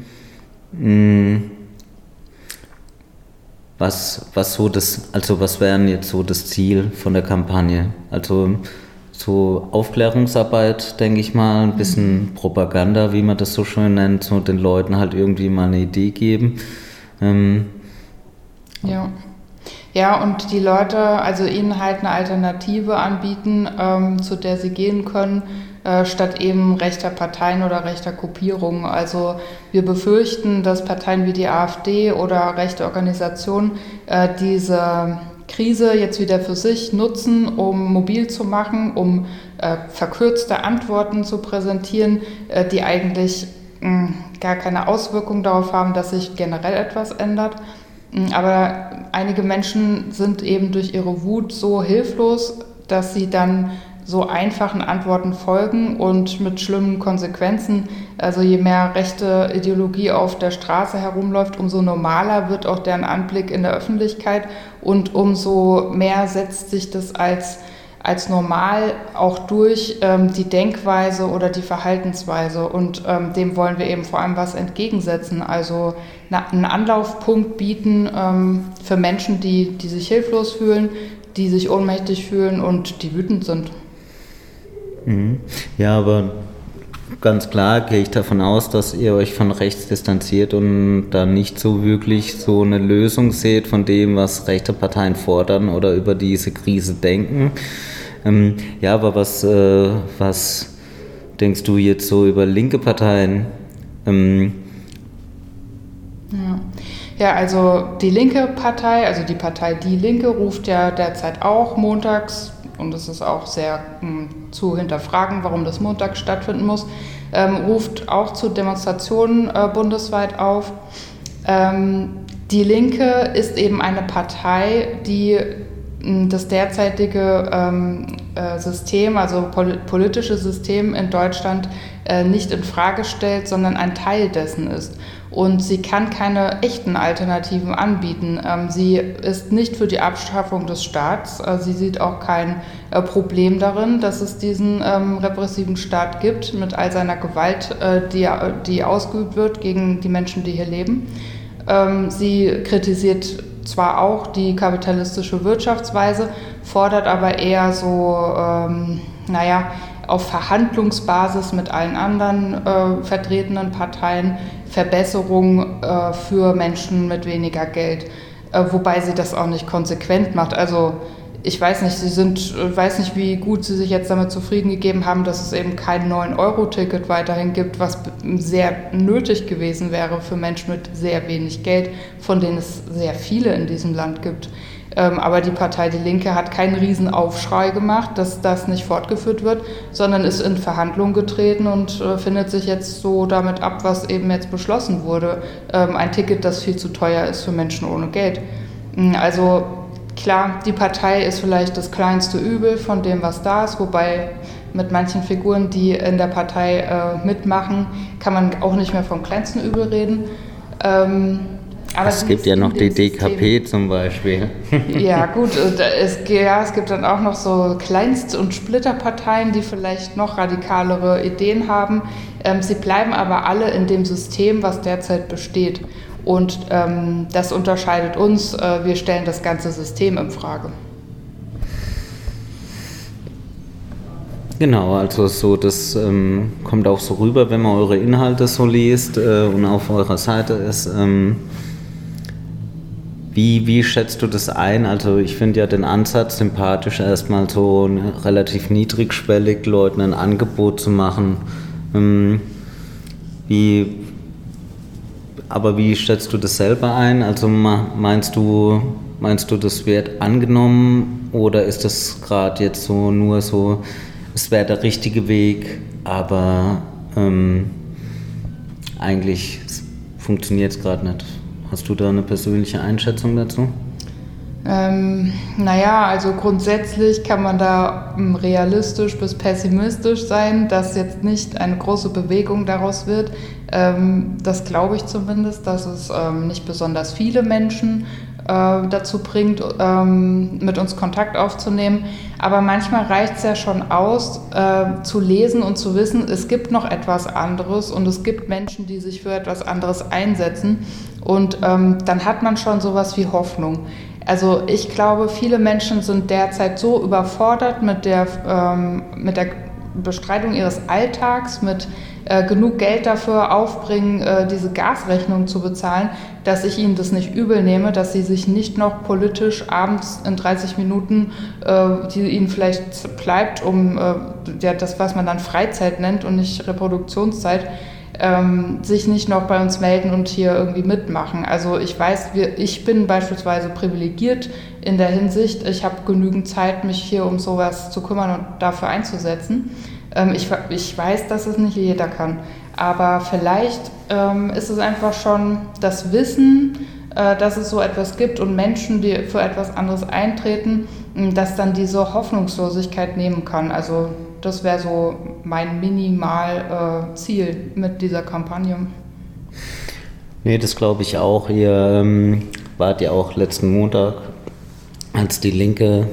was so was wären jetzt so das Ziel von der Kampagne? Also so Aufklärungsarbeit, denke ich mal, ein bisschen Propaganda, wie man das so schön nennt, so den Leuten halt irgendwie mal eine Idee geben. Ja, und die Leute, also ihnen halt eine Alternative anbieten, zu der sie gehen können, statt eben rechter Parteien oder rechter Gruppierungen. Also wir befürchten, dass Parteien wie die AfD oder rechte Organisationen diese Krise jetzt wieder für sich nutzen, um mobil zu machen, um verkürzte Antworten zu präsentieren, die eigentlich gar keine Auswirkung darauf haben, dass sich generell etwas ändert. Aber einige Menschen sind eben durch ihre Wut so hilflos, dass sie dann so einfachen Antworten folgen und mit schlimmen Konsequenzen. Also je mehr rechte Ideologie auf der Straße herumläuft, umso normaler wird auch deren Anblick in der Öffentlichkeit und umso mehr setzt sich das als normal auch durch die Denkweise oder die Verhaltensweise. Und dem wollen wir eben vor allem was entgegensetzen. Also einen Anlaufpunkt bieten für Menschen, die sich hilflos fühlen, die sich ohnmächtig fühlen und die wütend sind. Ja, aber ganz klar gehe ich davon aus, dass ihr euch von rechts distanziert und da nicht so wirklich so eine Lösung seht von dem, was rechte Parteien fordern oder über diese Krise denken. Ja, aber was denkst du jetzt so über linke Parteien? Ja, also die linke Partei, also die Partei Die Linke, ruft ja derzeit auch montags, und es ist auch sehr zu hinterfragen, warum das montags stattfinden muss, ruft auch zu Demonstrationen bundesweit auf. Die Linke ist eben eine Partei, die das derzeitige System, also politische System in Deutschland nicht in Frage stellt, sondern ein Teil dessen ist. Und sie kann keine echten Alternativen anbieten. Sie ist nicht für die Abschaffung des Staats. Sie sieht auch kein Problem darin, dass es diesen repressiven Staat gibt mit all seiner Gewalt, die ausgeübt wird gegen die Menschen, die hier leben. Sie kritisiert zwar auch die kapitalistische Wirtschaftsweise, fordert aber eher so, auf Verhandlungsbasis mit allen anderen vertretenen Parteien Verbesserungen für Menschen mit weniger Geld, wobei sie das auch nicht konsequent macht. Also ich weiß nicht, wie gut sie sich jetzt damit zufrieden gegeben haben, dass es eben kein 9-Euro-Ticket weiterhin gibt, was sehr nötig gewesen wäre für Menschen mit sehr wenig Geld, von denen es sehr viele in diesem Land gibt. Aber die Partei Die Linke hat keinen Riesenaufschrei gemacht, dass das nicht fortgeführt wird, sondern ist in Verhandlungen getreten und findet sich jetzt so damit ab, was eben jetzt beschlossen wurde. Ein Ticket, das viel zu teuer ist für Menschen ohne Geld. Also klar, die Partei ist vielleicht das kleinste Übel von dem, was da ist, wobei mit manchen Figuren, die in der Partei mitmachen, kann man auch nicht mehr vom kleinsten Übel reden. Aber es gibt ja noch die DKP zum Beispiel. Ja gut, es gibt dann auch noch so Kleinst- und Splitterparteien, die vielleicht noch radikalere Ideen haben. Sie bleiben aber alle in dem System, was derzeit besteht. Und das unterscheidet uns. Wir stellen das ganze System in Frage. Genau, also so das kommt auch so rüber, wenn man eure Inhalte so liest und auf eurer Seite ist. Wie schätzt du das ein? Also ich finde ja den Ansatz sympathisch, erstmal so relativ niedrigschwellig Leuten ein Angebot zu machen. Aber wie schätzt du das selber ein? Also meinst du, das wird angenommen oder ist das gerade jetzt so nur so, es wäre der richtige Weg, aber eigentlich funktioniert es gerade nicht? Hast du da eine persönliche Einschätzung dazu? Also grundsätzlich kann man da realistisch bis pessimistisch sein, dass jetzt nicht eine große Bewegung daraus wird. Das glaube ich zumindest, dass es nicht besonders viele Menschen dazu bringt, mit uns Kontakt aufzunehmen. Aber manchmal reicht es ja schon aus, zu lesen und zu wissen, es gibt noch etwas anderes und es gibt Menschen, die sich für etwas anderes einsetzen. Und dann hat man schon sowas wie Hoffnung. Also ich glaube, viele Menschen sind derzeit so überfordert mit der Bestreitung ihres Alltags mit genug Geld dafür aufbringen, diese Gasrechnung zu bezahlen, dass ich ihnen das nicht übel nehme, dass sie sich nicht noch politisch abends in 30 Minuten, die ihnen vielleicht bleibt, um das, was man dann Freizeit nennt und nicht Reproduktionszeit, sich nicht noch bei uns melden und hier irgendwie mitmachen. Also ich weiß, ich bin beispielsweise privilegiert in der Hinsicht, ich habe genügend Zeit, mich hier um sowas zu kümmern und dafür einzusetzen. Ich weiß, dass es nicht jeder kann, aber vielleicht ist es einfach schon das Wissen, dass es so etwas gibt und Menschen, die für etwas anderes eintreten, dass dann diese Hoffnungslosigkeit nehmen kann. Also das wäre so mein Minimalziel mit dieser Kampagne. Nee, das glaube ich auch. Ihr wart ja auch letzten Montag, als die Linke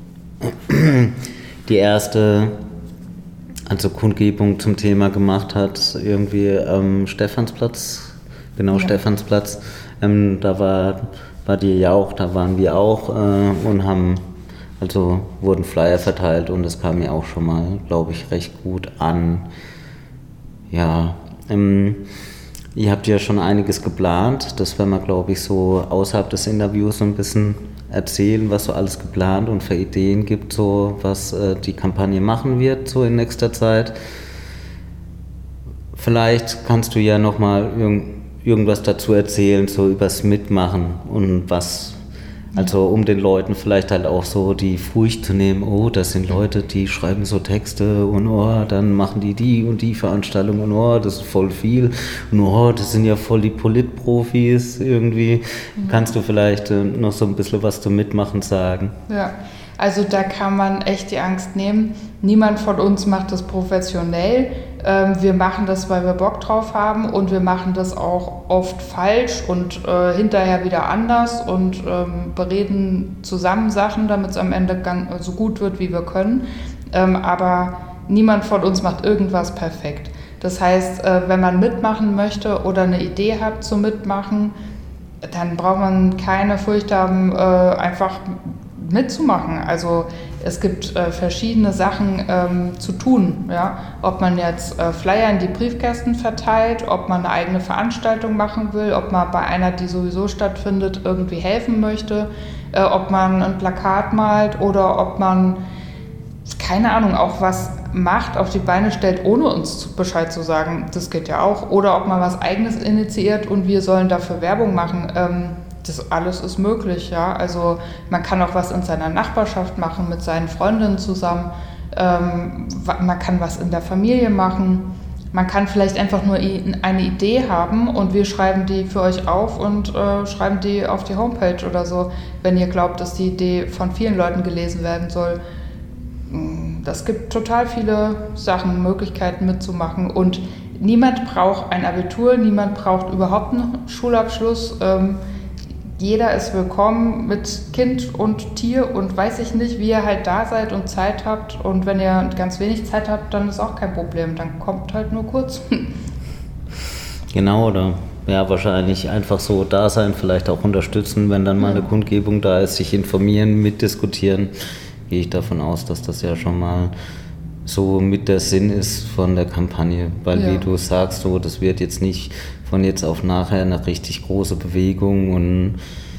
die erste Kundgebung zum Thema gemacht hat, irgendwie am Stephansplatz, genau, ja. Stephansplatz. Da war die ja auch, da waren wir auch und wurden Flyer verteilt und das kam mir auch schon mal, glaube ich, recht gut an. Ja, ihr habt ja schon einiges geplant, das werden wir, glaube ich, so außerhalb des Interviews so ein bisschen erzählen, was so alles geplant und für Ideen gibt, so was die Kampagne machen wird, so in nächster Zeit. Vielleicht kannst du ja nochmal irgendwas dazu erzählen, so übers Mitmachen und was, also um den Leuten vielleicht halt auch so die Furcht zu nehmen, oh, das sind Leute, die schreiben so Texte und oh, dann machen die und die Veranstaltung und oh, das ist voll viel und oh, das sind ja voll die Politprofis irgendwie. Kannst du vielleicht noch so ein bisschen was zum Mitmachen sagen? Ja, also da kann man echt die Angst nehmen. Niemand von uns macht das professionell. Wir machen das, weil wir Bock drauf haben und wir machen das auch oft falsch und hinterher wieder anders und bereden zusammen Sachen, damit es am Ende so gut wird, wie wir können. Aber niemand von uns macht irgendwas perfekt. Das heißt, wenn man mitmachen möchte oder eine Idee hat zum Mitmachen, dann braucht man keine Furcht haben, einfach mitzumachen. Also es gibt verschiedene Sachen zu tun. Ja? Ob man jetzt Flyer in die Briefkästen verteilt, ob man eine eigene Veranstaltung machen will, ob man bei einer, die sowieso stattfindet, irgendwie helfen möchte, ob man ein Plakat malt oder ob man, keine Ahnung, auch was macht, auf die Beine stellt, ohne uns Bescheid zu sagen. Das geht ja auch. Oder ob man was Eigenes initiiert und wir sollen dafür Werbung machen. Das alles ist möglich, ja. Also man kann auch was in seiner Nachbarschaft machen, mit seinen Freundinnen zusammen. Man kann was in der Familie machen. Man kann vielleicht einfach nur eine Idee haben und wir schreiben die für euch auf und schreiben die auf die Homepage oder so, wenn ihr glaubt, dass die Idee von vielen Leuten gelesen werden soll. Das gibt total viele Sachen, Möglichkeiten mitzumachen und niemand braucht ein Abitur, niemand braucht überhaupt einen Schulabschluss. Jeder ist willkommen mit Kind und Tier und weiß ich nicht, wie ihr halt da seid und Zeit habt. Und wenn ihr ganz wenig Zeit habt, dann ist auch kein Problem. Dann kommt halt nur kurz. Genau, oder ja, wahrscheinlich einfach so da sein, vielleicht auch unterstützen, wenn dann mal eine Kundgebung da ist, sich informieren, mitdiskutieren. Gehe ich davon aus, dass das ja schon mal so mit der Sinn ist von der Kampagne. Weil wie du sagst, so, das wird jetzt nicht von jetzt auf nachher eine richtig große Bewegung und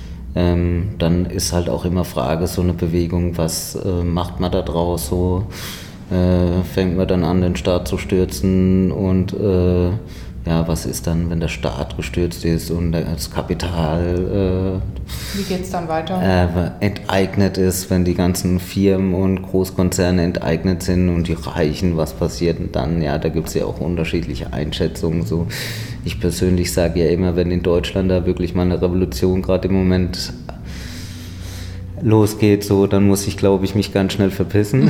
dann ist halt auch immer Frage, so eine Bewegung, was macht man da draus, so fängt man dann an, den Staat zu stürzen und was ist dann, wenn der Staat gestürzt ist und das Kapital wie geht's dann weiter? Enteignet ist, wenn die ganzen Firmen und Großkonzerne enteignet sind und die Reichen, was passiert und dann, ja, da gibt es ja auch unterschiedliche Einschätzungen. So. Ich persönlich sage ja immer, wenn in Deutschland da wirklich mal eine Revolution gerade im Moment losgeht, so, dann muss ich, glaube ich, mich ganz schnell verpissen.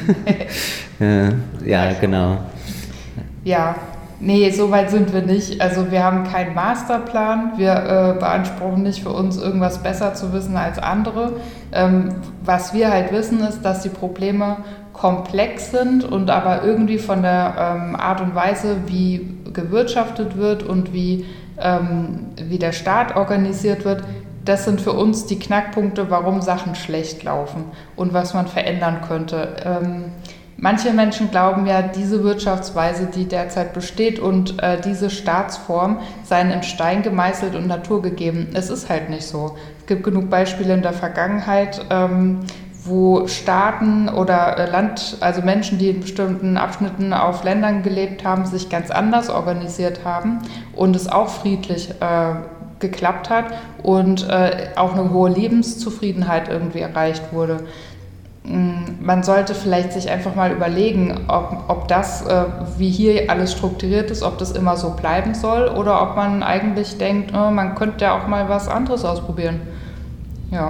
Ja, genau. Ja. Nee, so weit sind wir nicht. Also wir haben keinen Masterplan. Wir beanspruchen nicht für uns, irgendwas besser zu wissen als andere. Was wir halt wissen, ist, dass die Probleme komplex sind und aber irgendwie von der Art und Weise, wie gewirtschaftet wird und wie der Staat organisiert wird, das sind für uns die Knackpunkte, warum Sachen schlecht laufen und was man verändern könnte. Manche Menschen glauben ja, diese Wirtschaftsweise, die derzeit besteht und diese Staatsform seien in Stein gemeißelt und naturgegeben. Es ist halt nicht so. Es gibt genug Beispiele in der Vergangenheit, wo Staaten oder also Menschen, die in bestimmten Abschnitten auf Ländern gelebt haben, sich ganz anders organisiert haben und es auch friedlich geklappt hat und auch eine hohe Lebenszufriedenheit irgendwie erreicht wurde. Man sollte vielleicht sich einfach mal überlegen, ob das, wie hier alles strukturiert ist, ob das immer so bleiben soll oder ob man eigentlich denkt, man könnte ja auch mal was anderes ausprobieren. Ja.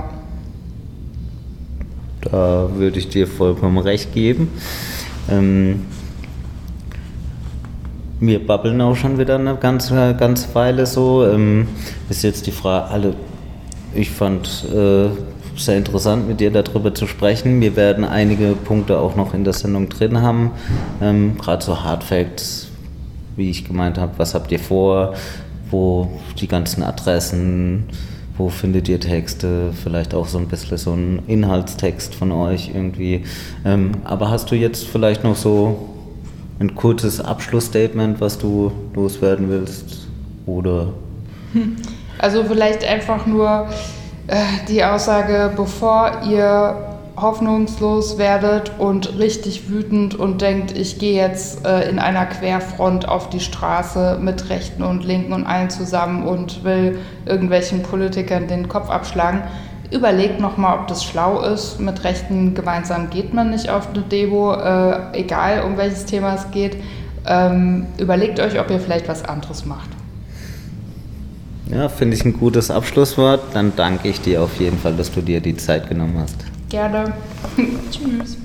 Da würde ich dir vollkommen recht geben. Wir babbeln auch schon wieder eine ganze Weile so. Ist jetzt die Frage, ich fand sehr interessant, mit dir darüber zu sprechen. Wir werden einige Punkte auch noch in der Sendung drin haben, gerade so Hard Facts, wie ich gemeint habe, was habt ihr vor, wo die ganzen Adressen, wo findet ihr Texte, vielleicht auch so ein bisschen so ein Inhaltstext von euch irgendwie. Aber hast du jetzt vielleicht noch so ein kurzes Abschlussstatement, was du loswerden willst? Oder? Also vielleicht einfach nur die Aussage, bevor ihr hoffnungslos werdet und richtig wütend und denkt, ich gehe jetzt in einer Querfront auf die Straße mit Rechten und Linken und allen zusammen und will irgendwelchen Politikern den Kopf abschlagen, überlegt nochmal, ob das schlau ist. Mit Rechten gemeinsam geht man nicht auf eine Demo, egal um welches Thema es geht. Überlegt euch, ob ihr vielleicht was anderes macht. Ja, finde ich ein gutes Abschlusswort. Dann danke ich dir auf jeden Fall, dass du dir die Zeit genommen hast. Gerne. Tschüss.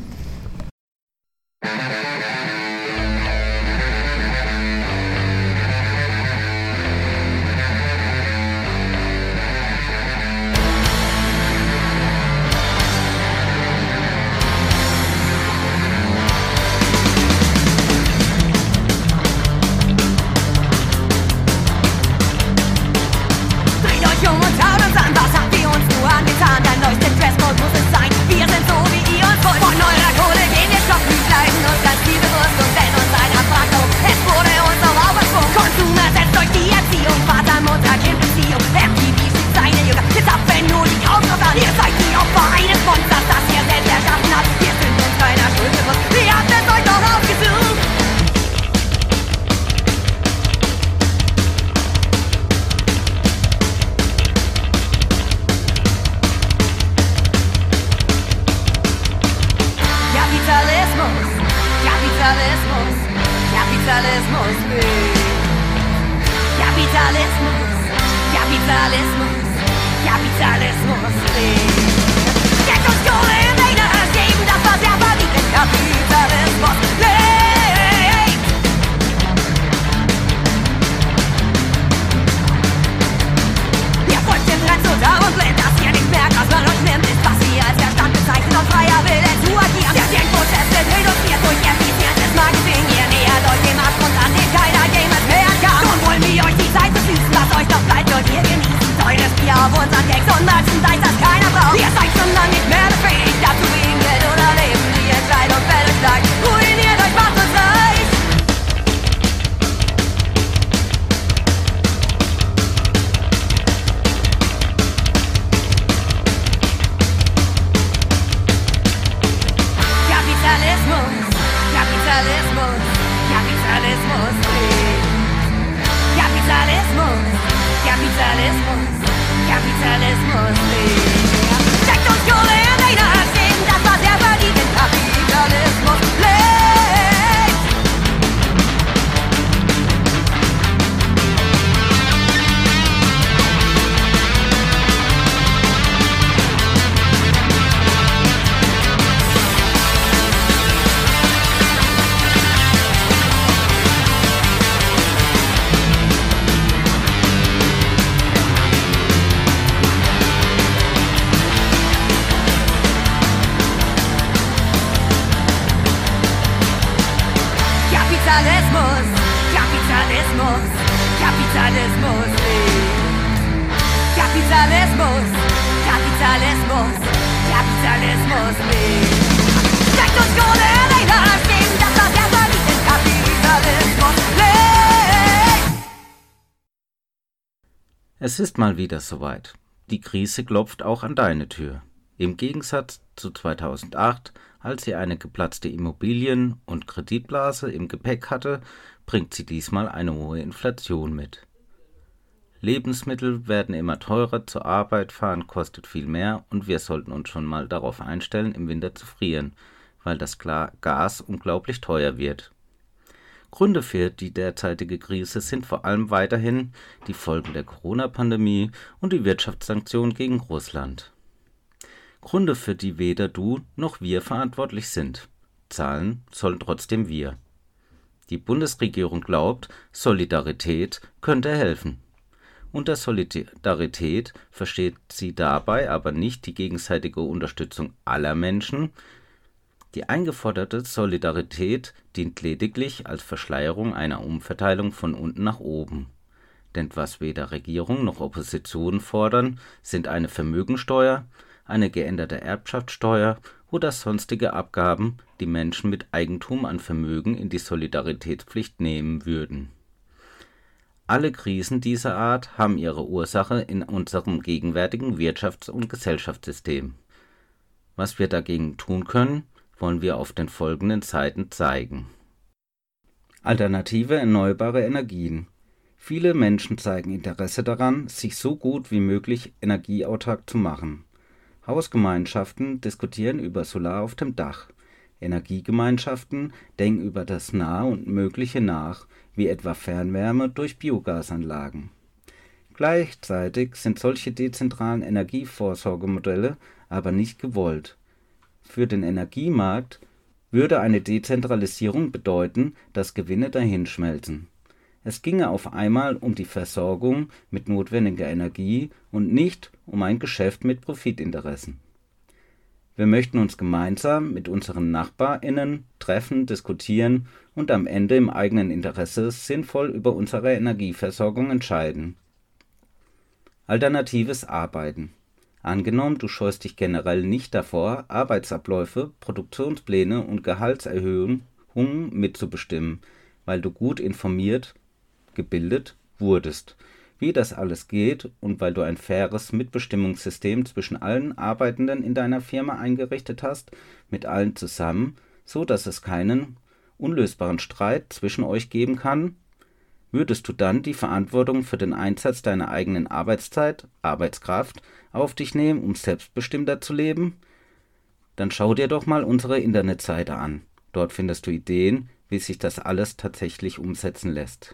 Kapitalismus, Kapitalismus lebt. Steckt uns Kohle in den Arsch! Es ist mal wieder soweit. Die Krise klopft auch an deine Tür. Im Gegensatz zu 2008, als sie eine geplatzte Immobilien- und Kreditblase im Gepäck hatte, bringt sie diesmal eine hohe Inflation mit. Lebensmittel werden immer teurer, zur Arbeit fahren kostet viel mehr und wir sollten uns schon mal darauf einstellen, im Winter zu frieren, weil das Gas unglaublich teuer wird. Gründe für die derzeitige Krise sind vor allem weiterhin die Folgen der Corona-Pandemie und die Wirtschaftssanktionen gegen Russland. Gründe, für die weder du noch wir verantwortlich sind. Zahlen sollen trotzdem wir. Die Bundesregierung glaubt, Solidarität könnte helfen. Unter Solidarität versteht sie dabei aber nicht die gegenseitige Unterstützung aller Menschen. Die eingeforderte Solidarität dient lediglich als Verschleierung einer Umverteilung von unten nach oben. Denn was weder Regierung noch Opposition fordern, sind eine Vermögensteuer, eine geänderte Erbschaftssteuer oder sonstige Abgaben, die Menschen mit Eigentum an Vermögen in die Solidaritätspflicht nehmen würden. Alle Krisen dieser Art haben ihre Ursache in unserem gegenwärtigen Wirtschafts- und Gesellschaftssystem. Was wir dagegen tun können, wollen wir auf den folgenden Seiten zeigen. Alternative erneuerbare Energien. Viele Menschen zeigen Interesse daran, sich so gut wie möglich energieautark zu machen. Hausgemeinschaften diskutieren über Solar auf dem Dach. Energiegemeinschaften denken über das Nahe und Mögliche nach, wie etwa Fernwärme durch Biogasanlagen. Gleichzeitig sind solche dezentralen Energievorsorgemodelle aber nicht gewollt. Für den Energiemarkt würde eine Dezentralisierung bedeuten, dass Gewinne dahinschmelzen. Es ginge auf einmal um die Versorgung mit notwendiger Energie und nicht um ein Geschäft mit Profitinteressen. Wir möchten uns gemeinsam mit unseren NachbarInnen treffen, diskutieren und am Ende im eigenen Interesse sinnvoll über unsere Energieversorgung entscheiden. Alternatives Arbeiten. Angenommen, du scheust dich generell nicht davor, Arbeitsabläufe, Produktionspläne und Gehaltserhöhungen mitzubestimmen, weil du gut informiert, gebildet wurdest, wie das alles geht und weil du ein faires Mitbestimmungssystem zwischen allen Arbeitenden in deiner Firma eingerichtet hast, mit allen zusammen, so dass es keinen unlösbaren Streit zwischen euch geben kann, würdest du dann die Verantwortung für den Einsatz deiner eigenen Arbeitszeit, Arbeitskraft, auf dich nehmen, um selbstbestimmter zu leben? Dann schau dir doch mal unsere Internetseite an. Dort findest du Ideen, wie sich das alles tatsächlich umsetzen lässt.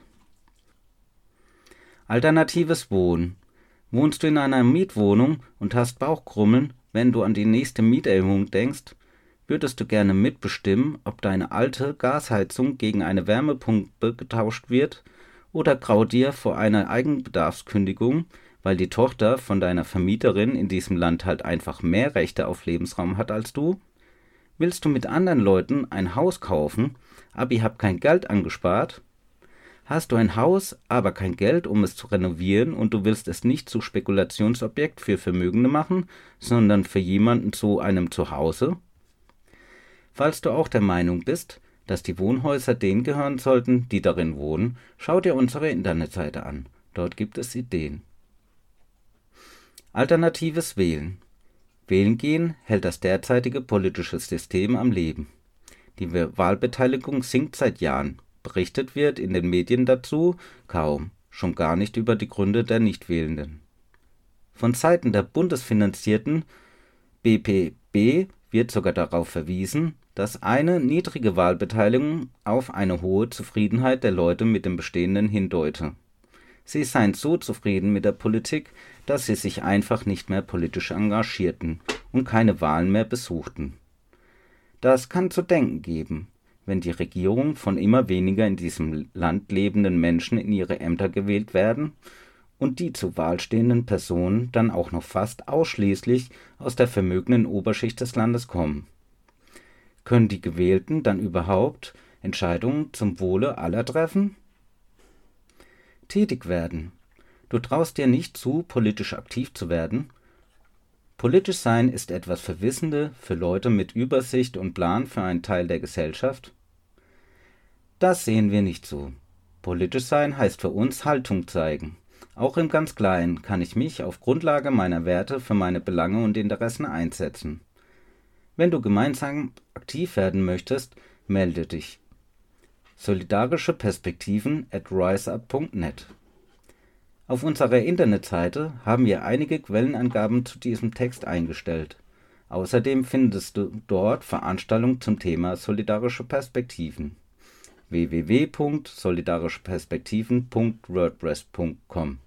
Alternatives Wohnen. Wohnst du in einer Mietwohnung und hast Bauchkrummeln, wenn du an die nächste Mieterhöhung denkst? Würdest du gerne mitbestimmen, ob deine alte Gasheizung gegen eine Wärmepumpe getauscht wird? Oder graut dir vor einer Eigenbedarfskündigung, weil die Tochter von deiner Vermieterin in diesem Land halt einfach mehr Rechte auf Lebensraum hat als du? Willst du mit anderen Leuten ein Haus kaufen, aber ihr habt kein Geld angespart? Hast du ein Haus, aber kein Geld, um es zu renovieren und du willst es nicht zu Spekulationsobjekt für Vermögende machen, sondern für jemanden zu einem Zuhause? Falls du auch der Meinung bist, dass die Wohnhäuser denen gehören sollten, die darin wohnen, schau dir unsere Internetseite an. Dort gibt es Ideen. Alternatives Wählen. Wählen gehen hält das derzeitige politische System am Leben. Die Wahlbeteiligung sinkt seit Jahren. Berichtet wird in den Medien dazu kaum, schon gar nicht über die Gründe der Nichtwählenden. Von Seiten der bundesfinanzierten BPB wird sogar darauf verwiesen, dass eine niedrige Wahlbeteiligung auf eine hohe Zufriedenheit der Leute mit dem Bestehenden hindeute. Sie seien so zufrieden mit der Politik, dass sie sich einfach nicht mehr politisch engagierten und keine Wahlen mehr besuchten. Das kann zu denken geben, wenn die Regierung von immer weniger in diesem Land lebenden Menschen in ihre Ämter gewählt werden und die zur Wahl stehenden Personen dann auch noch fast ausschließlich aus der vermögenden Oberschicht des Landes kommen. Können die Gewählten dann überhaupt Entscheidungen zum Wohle aller treffen? Tätig werden. Du traust dir nicht zu, politisch aktiv zu werden? Politisch sein ist etwas für Wissende, für Leute mit Übersicht und Plan für einen Teil der Gesellschaft? Das sehen wir nicht so. Politisch sein heißt für uns Haltung zeigen. Auch im ganz Kleinen kann ich mich auf Grundlage meiner Werte für meine Belange und Interessen einsetzen. Wenn du gemeinsam aktiv werden möchtest, melde dich. Solidarische Perspektiven @riseup.net. Auf unserer Internetseite haben wir einige Quellenangaben zu diesem Text eingestellt. Außerdem findest du dort Veranstaltungen zum Thema solidarische Perspektiven. www.solidarischeperspektiven.wordpress.com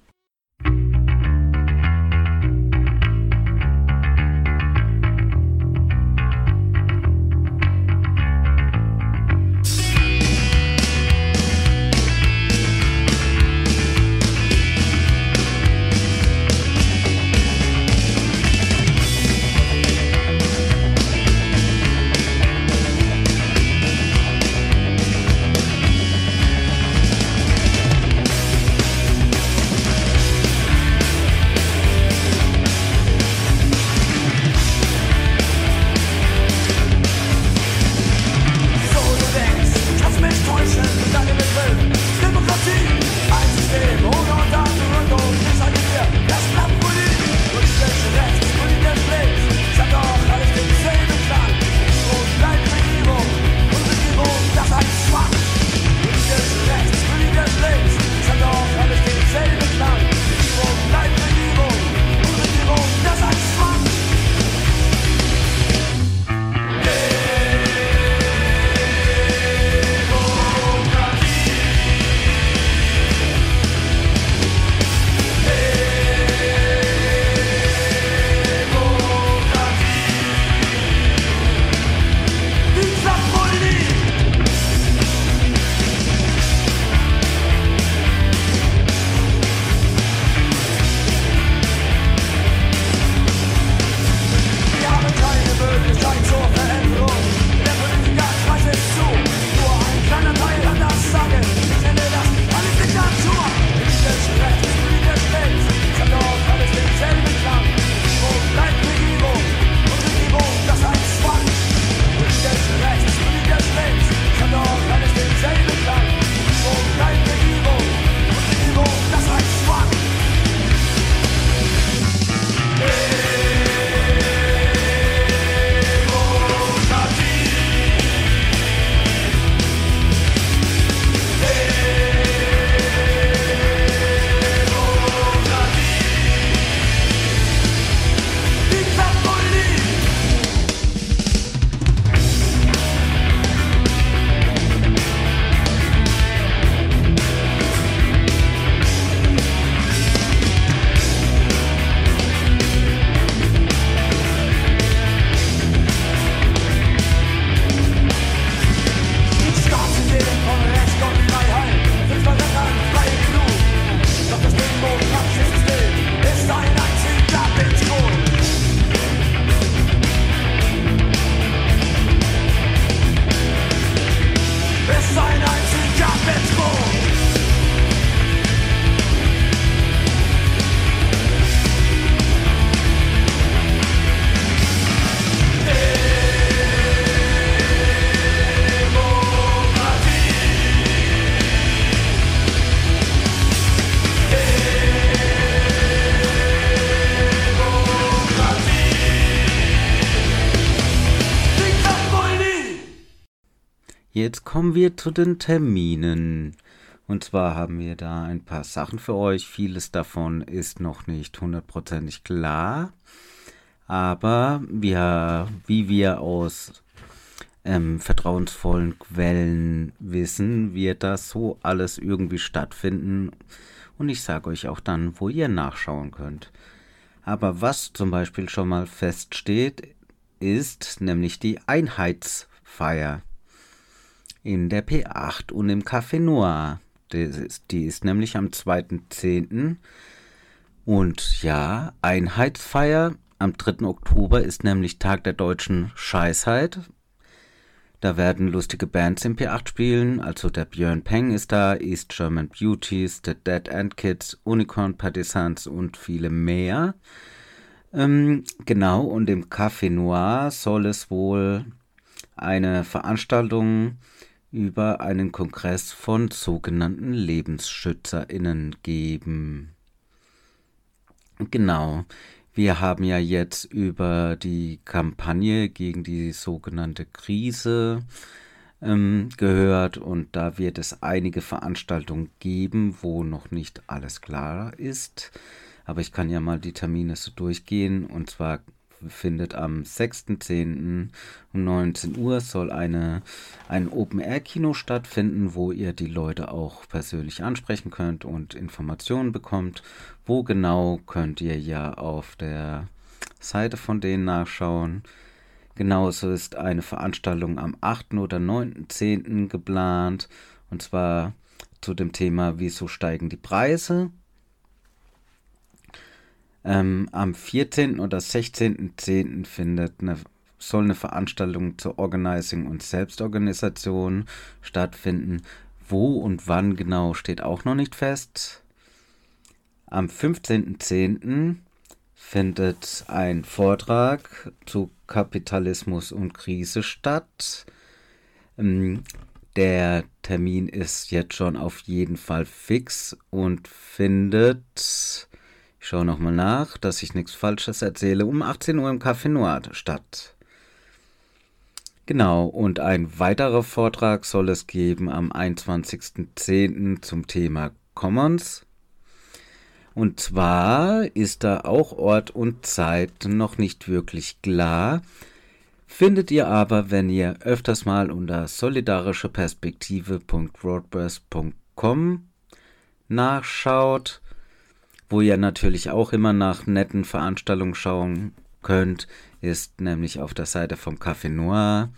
Jetzt kommen wir zu den Terminen. Und zwar haben wir da ein paar Sachen für euch. Vieles davon ist noch nicht hundertprozentig klar. Aber wie wir aus vertrauensvollen Quellen wissen, wird das so alles irgendwie stattfinden. Und ich sage euch auch dann, wo ihr nachschauen könnt. Aber was zum Beispiel schon mal feststeht, ist nämlich die Einheitsfeier in der P8 und im Café Noir. Die ist nämlich am 2.10. Und ja, Einheitsfeier am 3. Oktober ist nämlich Tag der deutschen Scheißheit. Da werden lustige Bands im P8 spielen, also der Björn Peng ist da, East German Beauties, The Dead End Kids, Unicorn Partisans und viele mehr. Genau, und im Café Noir soll es wohl eine Veranstaltung über einen Kongress von sogenannten LebensschützerInnen geben. Genau, wir haben ja jetzt über die Kampagne gegen die sogenannte Krise gehört und da wird es einige Veranstaltungen geben, wo noch nicht alles klar ist. Aber ich kann ja mal die Termine so durchgehen und zwar findet am 6.10. um 19 Uhr soll ein Open-Air-Kino stattfinden, wo ihr die Leute auch persönlich ansprechen könnt und Informationen bekommt. Wo genau, könnt ihr ja auf der Seite von denen nachschauen. Genauso ist eine Veranstaltung am 8. oder 9.10. geplant, und zwar zu dem Thema, wieso steigen die Preise. Am 14. oder 16.10. soll eine Veranstaltung zur Organizing und Selbstorganisation stattfinden. Wo und wann genau steht auch noch nicht fest. Am 15.10. findet ein Vortrag zu Kapitalismus und Krise statt. Der Termin ist jetzt schon auf jeden Fall fix und findet, ich schaue nochmal nach, dass ich nichts Falsches erzähle, um 18 Uhr im Café Noir statt. Genau, und ein weiterer Vortrag soll es geben am 21.10. zum Thema Commons. Und zwar ist da auch Ort und Zeit noch nicht wirklich klar, findet ihr aber, wenn ihr öfters mal unter solidarischeperspektive.wordpress.com nachschaut, wo ihr natürlich auch immer nach netten Veranstaltungen schauen könnt, ist nämlich auf der Seite vom Café Noir,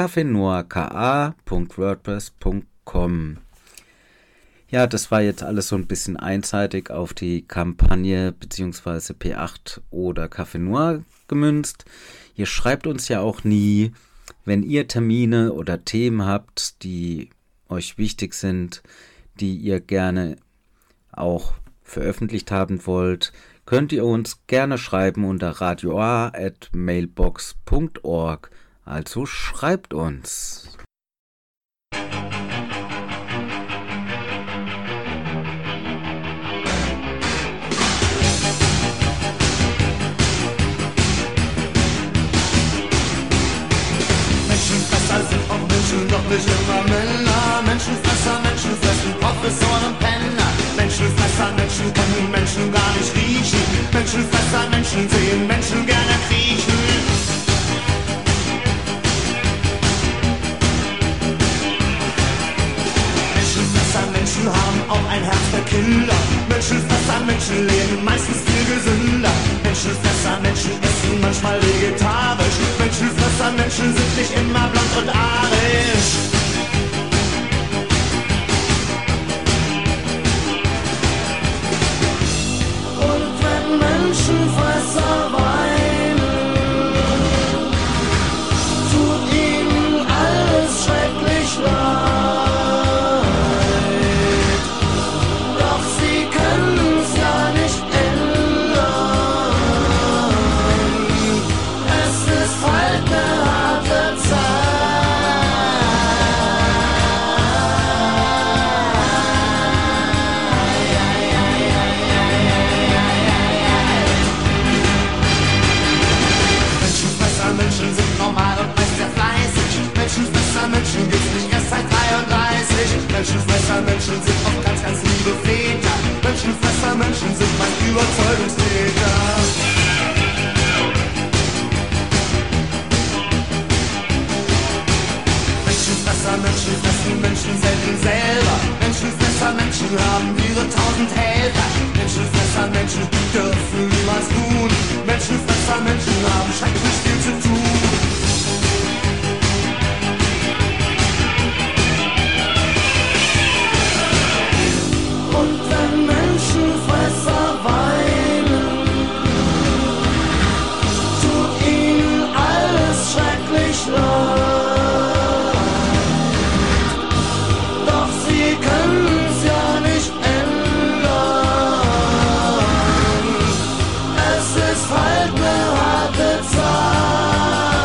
cafenoirka.wordpress.com. Ja, das war jetzt alles so ein bisschen einseitig auf die Kampagne bzw. P8 oder Café Noir gemünzt. Ihr schreibt uns ja auch nie, wenn ihr Termine oder Themen habt, die euch wichtig sind, die ihr gerne auch veröffentlicht haben wollt, könnt ihr uns gerne schreiben unter radioa@mailbox.org. Also schreibt uns. Menschenfresser sind auch Menschen, doch nicht immer Männer. Menschenfresser, Menschen fressen Professoren und Penner. Menschenfresser, Menschen können Menschen gar nicht riechen. Menschenfresser, Menschen sehen Menschen gerne kriechen. Menschenfresser, Menschen haben auch ein Herz für Kinder. Menschenfresser, Menschen leben meistens viel gesünder. Menschenfresser, Menschen essen manchmal vegetarisch. Menschenfresser, Menschen sind nicht immer blond und arisch. Und wenn Menschenfresser weinen, tut ihnen alles schrecklich leid. Doch sie können's ja nicht ändern. Es ist halt ne harte Menschenfresser, Menschen sind normal und meist sehr fleißig. Menschenfresser, Menschen gibt's nicht erst seit 33. Menschenfresser, Menschen sind oft ganz, ganz liebe Väter. Menschenfresser, Menschen sind meist Überzeugungstäter. Menschenfresser, Menschen fressen Menschen selten selber. Menschenfresser, Menschen haben ihre 1000 Helfer. Menschenfresser, Menschen dürfen niemals tun. Menschenfresser, Menschen haben schrecklich viel zu tun. Und wenn Menschenfresser weinen, tut ihnen alles schrecklich leid. Doch sie können's ja nicht ändern. Es ist halt ne harte Zeit.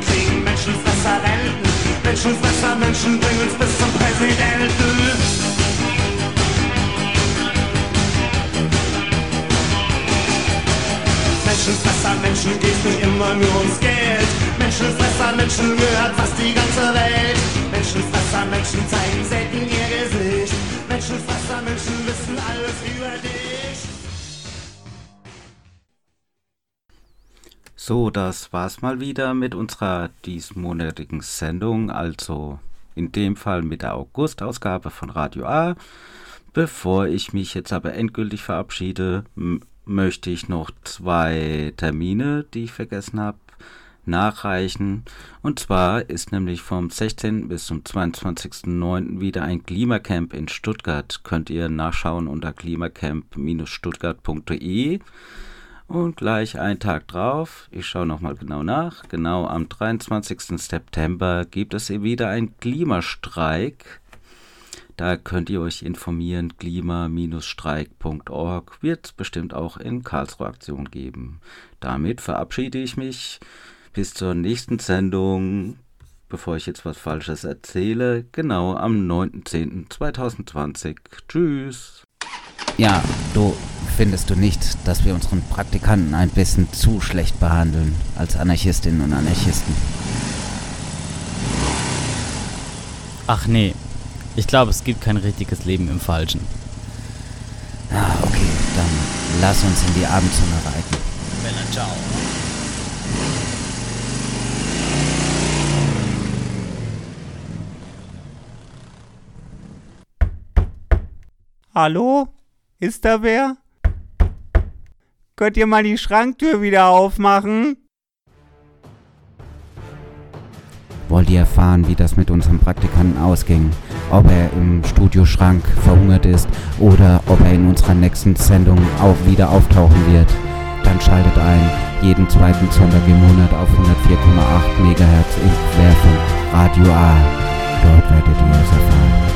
kriegen Menschenfresser Renten. Menschenfresser, Menschen bringen uns bis zum Präsidenten. Menschenfresser, Menschen geht's nicht immer nur ums Geld. Menschenfresser, Menschen gehört fast die ganze Welt. Menschenfresser, Menschen zeigen selten ihr Gesicht. Menschenfresser, Menschen wissen alles über dich. So, das war's mal wieder mit unserer diesmonatigen Sendung, also in dem Fall mit der August-Ausgabe von Radio A. Bevor ich mich jetzt aber endgültig verabschiede, möchte ich noch 2 Termine, die ich vergessen habe, nachreichen. Und zwar ist nämlich vom 16. bis zum 22.09. wieder ein Klimacamp in Stuttgart. Könnt ihr nachschauen unter klimacamp-stuttgart.de. Und gleich einen Tag drauf, ich schaue nochmal genau nach, genau am 23. September gibt es wieder einen Klimastreik. Da könnt ihr euch informieren, klima-streik.org wird es bestimmt auch in Karlsruhe Aktion geben. Damit verabschiede ich mich bis zur nächsten Sendung, bevor ich jetzt was Falsches erzähle, genau am 9.10.2020. Tschüss. Ja, findest du nicht, dass wir unseren Praktikanten ein bisschen zu schlecht behandeln als Anarchistinnen und Anarchisten? Ach nee. Ich glaube, es gibt kein richtiges Leben im Falschen. Ah, okay, dann lass uns in die Abendsonne reiten. Bella, ciao. Hallo? Ist da wer? Könnt ihr mal die Schranktür wieder aufmachen? Wollt ihr erfahren, wie das mit unserem Praktikanten ausging? Ob er im Studioschrank verhungert ist oder ob er in unserer nächsten Sendung auch wieder auftauchen wird? Dann schaltet ein, jeden zweiten Sonntag im Monat auf 104,8 MHz im Querfunk Radio A. Dort werdet ihr es erfahren.